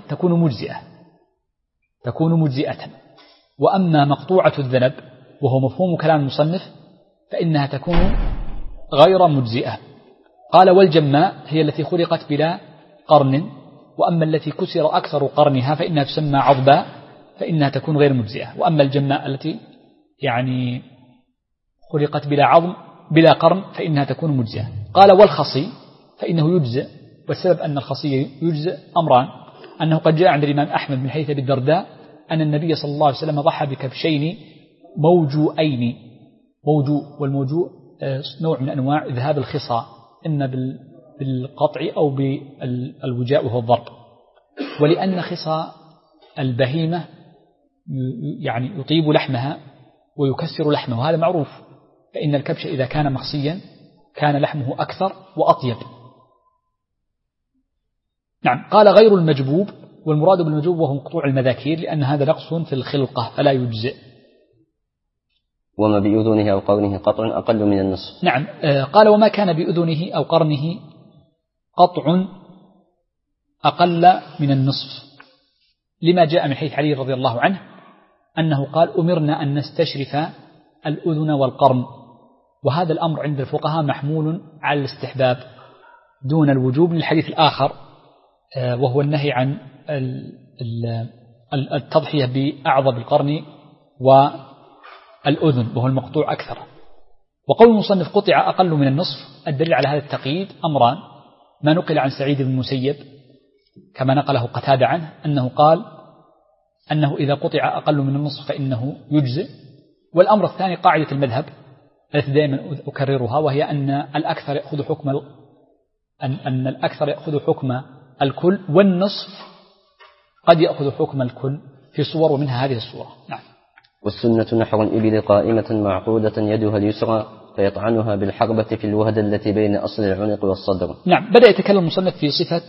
تكون مجزئة، وأما مقطوعة الذنب وهو مفهوم كلام المصنف فإنها تكون غير مجزئة. قال والجماء هي التي خلقت بلا قرن، وأما التي كسر أكثر قرنها فإنها تسمى عضباء فإنها تكون غير مجزئة. وأما الجماء التي يعني خلقت بلا عظم بلا قرن فإنها تكون مجزئة. قال والخصي فإنه يجزئ، والسبب أن الخصي يجزئ أمران: أنه قد جاء عند الإمام أحمد من حديث أبي الدرداء أن النبي صلى الله عليه وسلم ضحى بكبشين موجوئين. والموجوء نوع من أنواع إذهاب الخصى، إما بالقطع أو بالوجاء وهو الضرب. ولأن خصى البهيمة يعني يطيب لحمها ويكسر لحمه، وهذا معروف، فإن الكبش إذا كان مخصيا كان لحمه أكثر وأطيب. نعم. قال غير المجبوب، والمراد بالمجبوب وهو مقطوع المذاكير، لأن هذا نقص في الخلقة فلا يجزئ. وما بأذنه أو قرنه قطع أقل من النصف. نعم. قال وما كان بأذنه أو قرنه قطع أقل من النصف، لما جاء من حديث علي رضي الله عنه أنه قال أمرنا أن نستشرف الأذن والقرن، وهذا الأمر عند الفقهاء محمول على الاستحباب دون الوجوب للحديث الآخر، وهو النهي عن التضحية بأعظم القرن والأذن وهو المقطوع أكثر. وقول المصنف قطع أقل من النصف، الدليل على هذا التقييد أمران: ما نقل عن سعيد بن المسيب كما نقله قتادة عنه أنه قال أنه إذا قطع أقل من النصف فإنه يجزئ. والأمر الثاني قاعدة المذهب التي دائما أكررها، وهي أن الأكثر يأخذ حكم الكل، والنصف قد يأخذ حكم الكل في صور، ومنها هذه الصورة. نعم. والسنة نحو الإبل قائمة معقودة يدها اليسرى فيطعنها بالحربة في الوهدة التي بين أصل العنق والصدر. نعم. بدأ يتكلم المصنف في صفة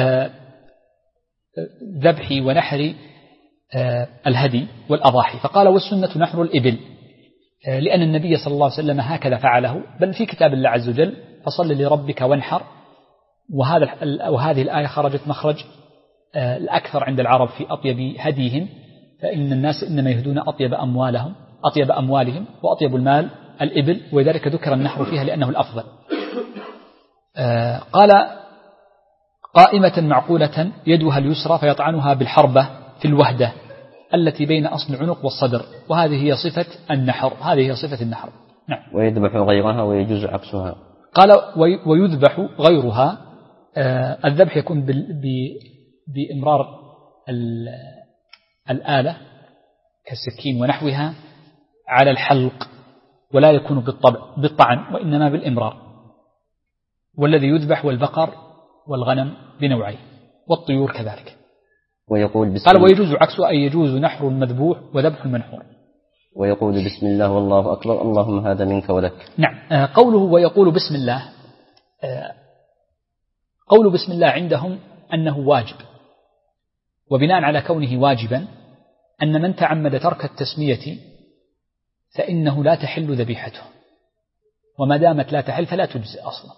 ذبح ونحر الهدي والأضاحي، فقال والسنة نحر الإبل، لأن النبي صلى الله عليه وسلم هكذا فعله، بل في كتاب الله عز وجل فصل لربك وانحر. وهذه الآية خرجت مخرج الأكثر عند العرب في أطيب هديهم، فإن الناس إنما يهدون أطيب أموالهم وأطيب المال الإبل، ولذلك ذكر النحر فيها لأنه الأفضل. قال قائمة معقولة يدها اليسرى فيطعنها بالحربة في الوهدة التي بين أصل العنق والصدر، وهذه هي صفة النحر. نعم. ويذبح غيرها ويجوز عكسها. قال ويذبح غيرها، الذبح يكون بإمرار الآلة كالسكين ونحوها على الحلق، ولا يكون بالطعن وإنما بالإمرار. والذي يذبح والبقر والغنم بنوعين، والطيور كذلك. قال ويجوز عكسه، أي يجوز نحر المذبوح وذبح المنحور. ويقول بسم الله والله أكبر اللهم هذا منك ولك. نعم. قوله ويقول بسم الله، قول بسم الله عندهم أنه واجب، وبناء على كونه واجبا أن من تعمد ترك التسمية فإنه لا تحل ذبيحته، وما دامت لا تحل فلا تجزئ أصلا.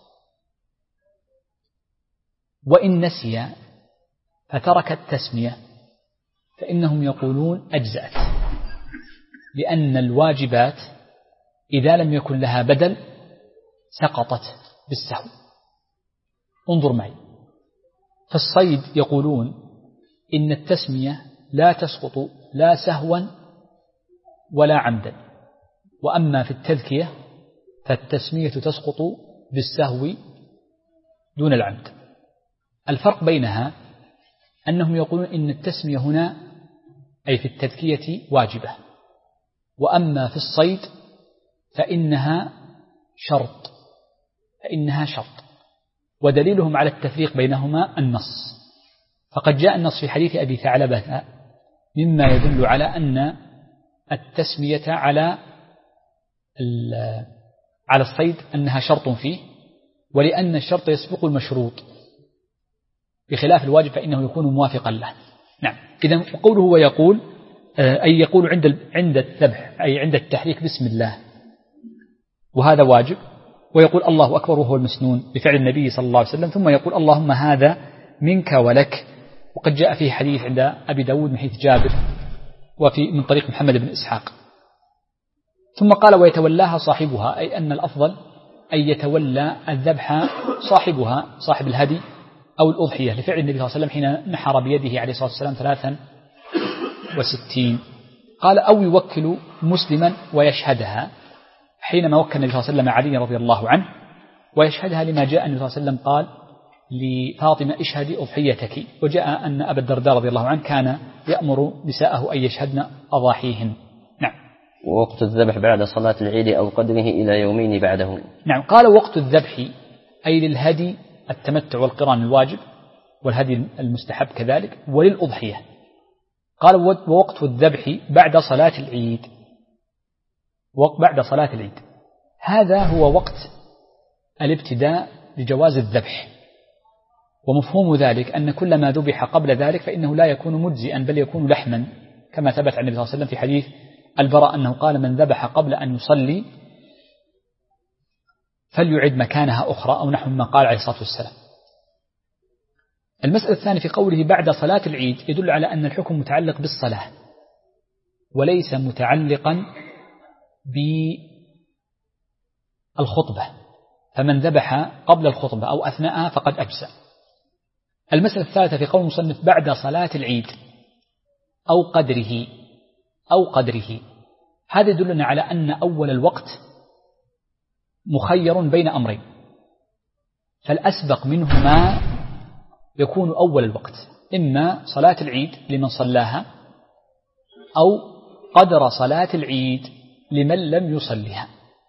وإن نسي فترك التسمية فإنهم يقولون أجزأت، لأن الواجبات إذا لم يكن لها بدل سقطت بالسهو. انظر معي، في الصيد يقولون إن التسمية لا تسقط لا سهوا ولا عمدا، وأما في التذكية فالتسمية تسقط بالسهو دون العمد. الفرق بينها أنهم يقولون إن التسمية هنا أي في التذكية واجبة، وأما في الصيد فإنها شرط، ودليلهم على التفريق بينهما النص. فقد جاء النص في حديث أبي ثعلبة مما يدل على أن التسمية على الصيد أنها شرط فيه، ولأن الشرط يسبق المشروط بخلاف الواجب فإنه يكون موافقا له. نعم. إذن قوله ويقول أي يقول عند الذبح أي عند التحريك بسم الله، وهذا واجب، ويقول الله أكبر وهو المسنون بفعل النبي صلى الله عليه وسلم، ثم يقول اللهم هذا منك ولك. وقد جاء فيه حديث عند أبي داود من حديث جابر من طريق محمد بن إسحاق. ثم قال ويتولاها صاحبها، أي أن الأفضل أن يتولى الذبح صاحبها صاحب الهدي أو الأضحية، لفعل النبي صلى الله عليه وسلم حين نحر بيده عليه الصلاة والسلام 63. قال أو يوكل مسلما ويشهدها، حينما وكل النبي صلى الله عليه وسلم علي رضي الله عنه ويشهدها لما جاء النبي صلى الله عليه وسلم قال لفاطمة اشهدي أضحيتك، وجاء أن أبا الدرداء رضي الله عنه كان يأمر نساءه أن يشهدن أضاحيهن. نعم. ووقت الذبح بعد صلاة العيد أو قدره إلى يومين بعده. نعم. قال وقت الذبح أي للهدي التمتع والقران الواجب، والهدي المستحب كذلك، وللأضحية. قال ووقت الذبح بعد صلاة العيد، بعد صلاة العيد، هذا هو وقت الابتداء لجواز الذبح. ومفهوم ذلك أن كل ما ذبح قبل ذلك فإنه لا يكون مجزئا بل يكون لحما، كما ثبت عن النبي صلى الله عليه وسلم في حديث البراء أنه قال من ذبح قبل أن يصلي فليعد مكانها أخرى، أو نحو ما قال عليه الصلاة والسلام. المسألة الثانية في قوله بعد صلاة العيد يدل على أن الحكم متعلق بالصلاة وليس متعلقا بالخطبة، فمن ذبح قبل الخطبة أو أثناءها فقد أجزأ. المسألة الثالثة في قول المصنف بعد صلاة العيد أو قدره، هذا يدلنا على أن أول الوقت مخير بين أمرين، فالأسبق منهما يكون أول الوقت، إما صلاة العيد لمن صلاها أو قدر صلاة العيد لمن لم يصلها.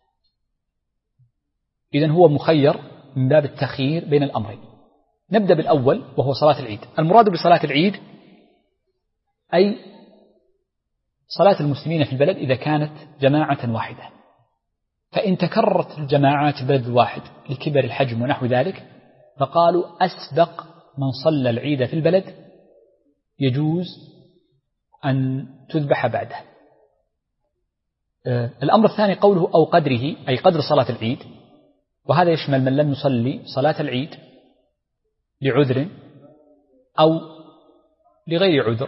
إذن هو مخير من باب التخيير بين الأمرين. نبدأ بالأول وهو صلاة العيد. المراد بصلاة العيد أي صلاة المسلمين في البلد إذا كانت جماعة واحدة، فإن تكررت الجماعات في البلد الواحد لكبر الحجم ونحو ذلك فقالوا أسبق من صلى العيد في البلد يجوز أن تذبح بعده. الأمر الثاني قوله أو قدره أي قدر صلاة العيد، وهذا يشمل من لم يصلي صلاة العيد لعذر أو لغير عذر،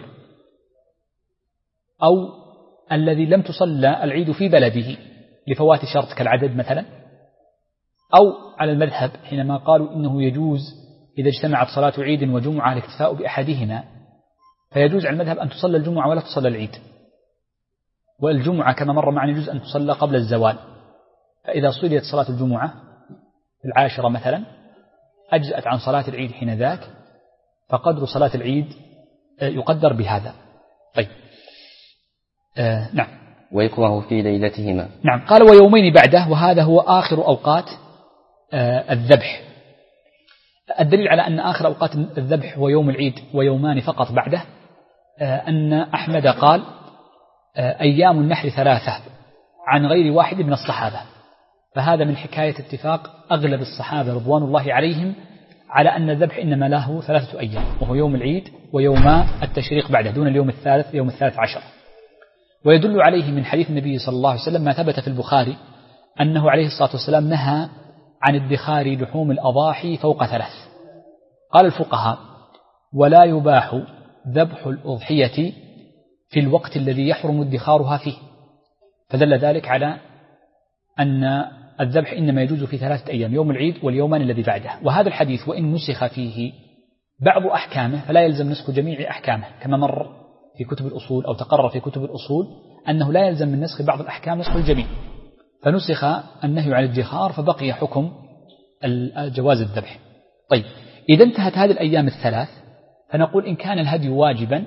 أو الذي لم تصلى العيد في بلده لفوات شرط كالعدد مثلا، أو على المذهب حينما قالوا إنه يجوز إذا اجتمعت صلاة عيد وجمعة الاكتفاء بأحدهما، فيجوز على المذهب أن تصلى الجمعة ولا تصلى العيد، والجمعة كما مر معنا يجوز أن تصلى قبل الزوال، فإذا صليت صلاة الجمعة في 10 مثلا أجزأت عن صلاة العيد حين ذاك، فقدر صلاة العيد يقدر بهذا. طيب نعم. ويكره في ليلتهما. نعم. قال ويومين بعده، وهذا هو آخر أوقات الذبح. الدليل على أن آخر أوقات الذبح هو يوم العيد ويومان فقط بعده أن أحمد قال أيام النحر 3 عن غير واحد من الصحابة، فهذا من حكاية اتفاق أغلب الصحابة رضوان الله عليهم على أن الذبح إنما له 3 أيام، وهو يوم العيد ويوم التشريق بعده دون اليوم الثالث يوم 13. ويدل عليه من حديث النبي صلى الله عليه وسلم ما ثبت في البخاري أنه عليه الصلاة والسلام نهى عن ادخار لحوم الأضاحي فوق 3. قال الفقهاء ولا يباح ذبح الأضحية في الوقت الذي يحرم ادخارها فيه، فدل ذلك على أن الذبح إنما يجوز في 3 أيام، يوم العيد واليومان الذي بعده. وهذا الحديث وإن نسخ فيه بعض أحكامه فلا يلزم نسخ جميع أحكامه، كما مر في كتب الأصول أو تقرر في كتب الأصول أنه لا يلزم من نسخ بعض الأحكام نسخ الجميع، فنسخ النهي عن الادخار فبقي حكم جواز الذبح. طيب إذا انتهت هذه الأيام 3 فنقول إن كان الهدي واجبا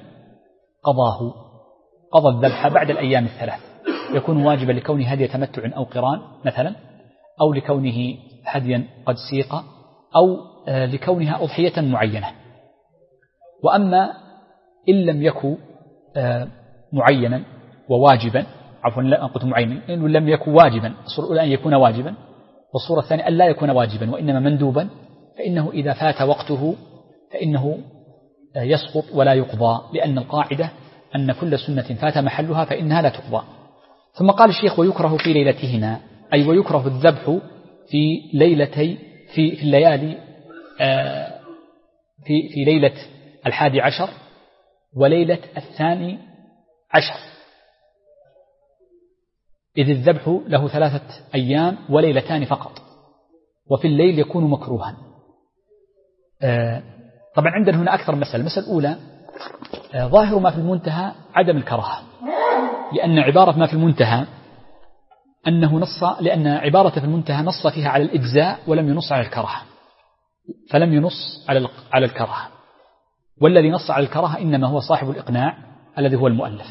قضى الذبح بعد الأيام 3، يكون واجبا لكونه هدي تمتع أو قران مثلا، أو لكونه هديا قد سيق، أو لكونها أضحية معينة. وأما إن لم يكن معينا وواجبا، عفوا لا قلت معينا، إن لم يكن واجبا، الصورة الأولى أن يكون واجبا، والصورة الثانية أن لا يكون واجبا وإنما مندوبا، فإنه إذا فات وقته فإنه يسقط ولا يقضى، لأن القاعدة أن كل سنة فات محلها فإنها لا تقضى. ثم قال الشيخ ويكره في ليلتهما، أي ويكره الذبح في ليلتي في الليالي في ليلة 11 وليلة 12، إذ الذبح له 3 أيام وليلتان فقط، وفي الليل يكون مكروها. طبعا عندنا هنا أكثر مسألة. المسألة الأولى ظاهر ما في المنتهى عدم الكراهة، لأن عبارة ما في المنتهى لأن عبارة في المنتهى نص فيها على الإجزاء ولم ينص على الكراهة، فلم ينص على الكراهة، والذي نص على الكراهة إنما هو صاحب الإقناع الذي هو المؤلف.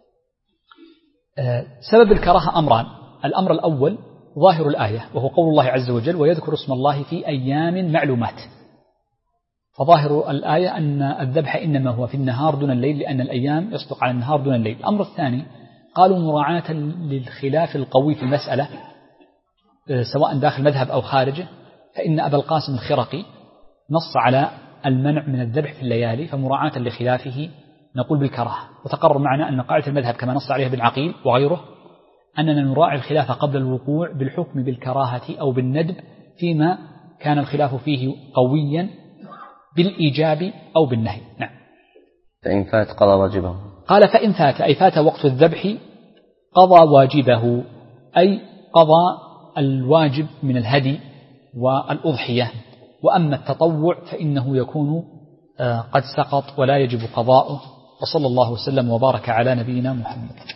سبب الكراهة أمران: الأمر الأول ظاهر الآية وهو قول الله عز وجل ويذكر اسم الله في أيام معلومات، فظاهر الآية أن الذبح إنما هو في النهار دون الليل، لأن الأيام يصدق على النهار دون الليل. الأمر الثاني قالوا مراعاة للخلاف القوي في المسألة سواء داخل مذهب أو خارجه، فإن أبا القاسم الخرقي نص على المنع من الذبح في الليالي، فمراعاة لخلافه نقول بالكراهة. وتقرر معنا أن قاعدة المذهب كما نص عليها ابن عقيل وغيره أننا نراعي الخلاف قبل الوقوع بالحكم بالكراهة أو بالندب فيما كان الخلاف فيه قويا بالإيجاب أو بالنهي. نعم. فإن فات قضى واجبه. قال فإن فات أي فات وقت الذبح قضى واجبه، أي قضى الواجب من الهدي والأضحية، وأما التطوع فإنه يكون قد سقط ولا يجب قضاؤه. وصلى الله وسلم وبارك على نبينا محمد.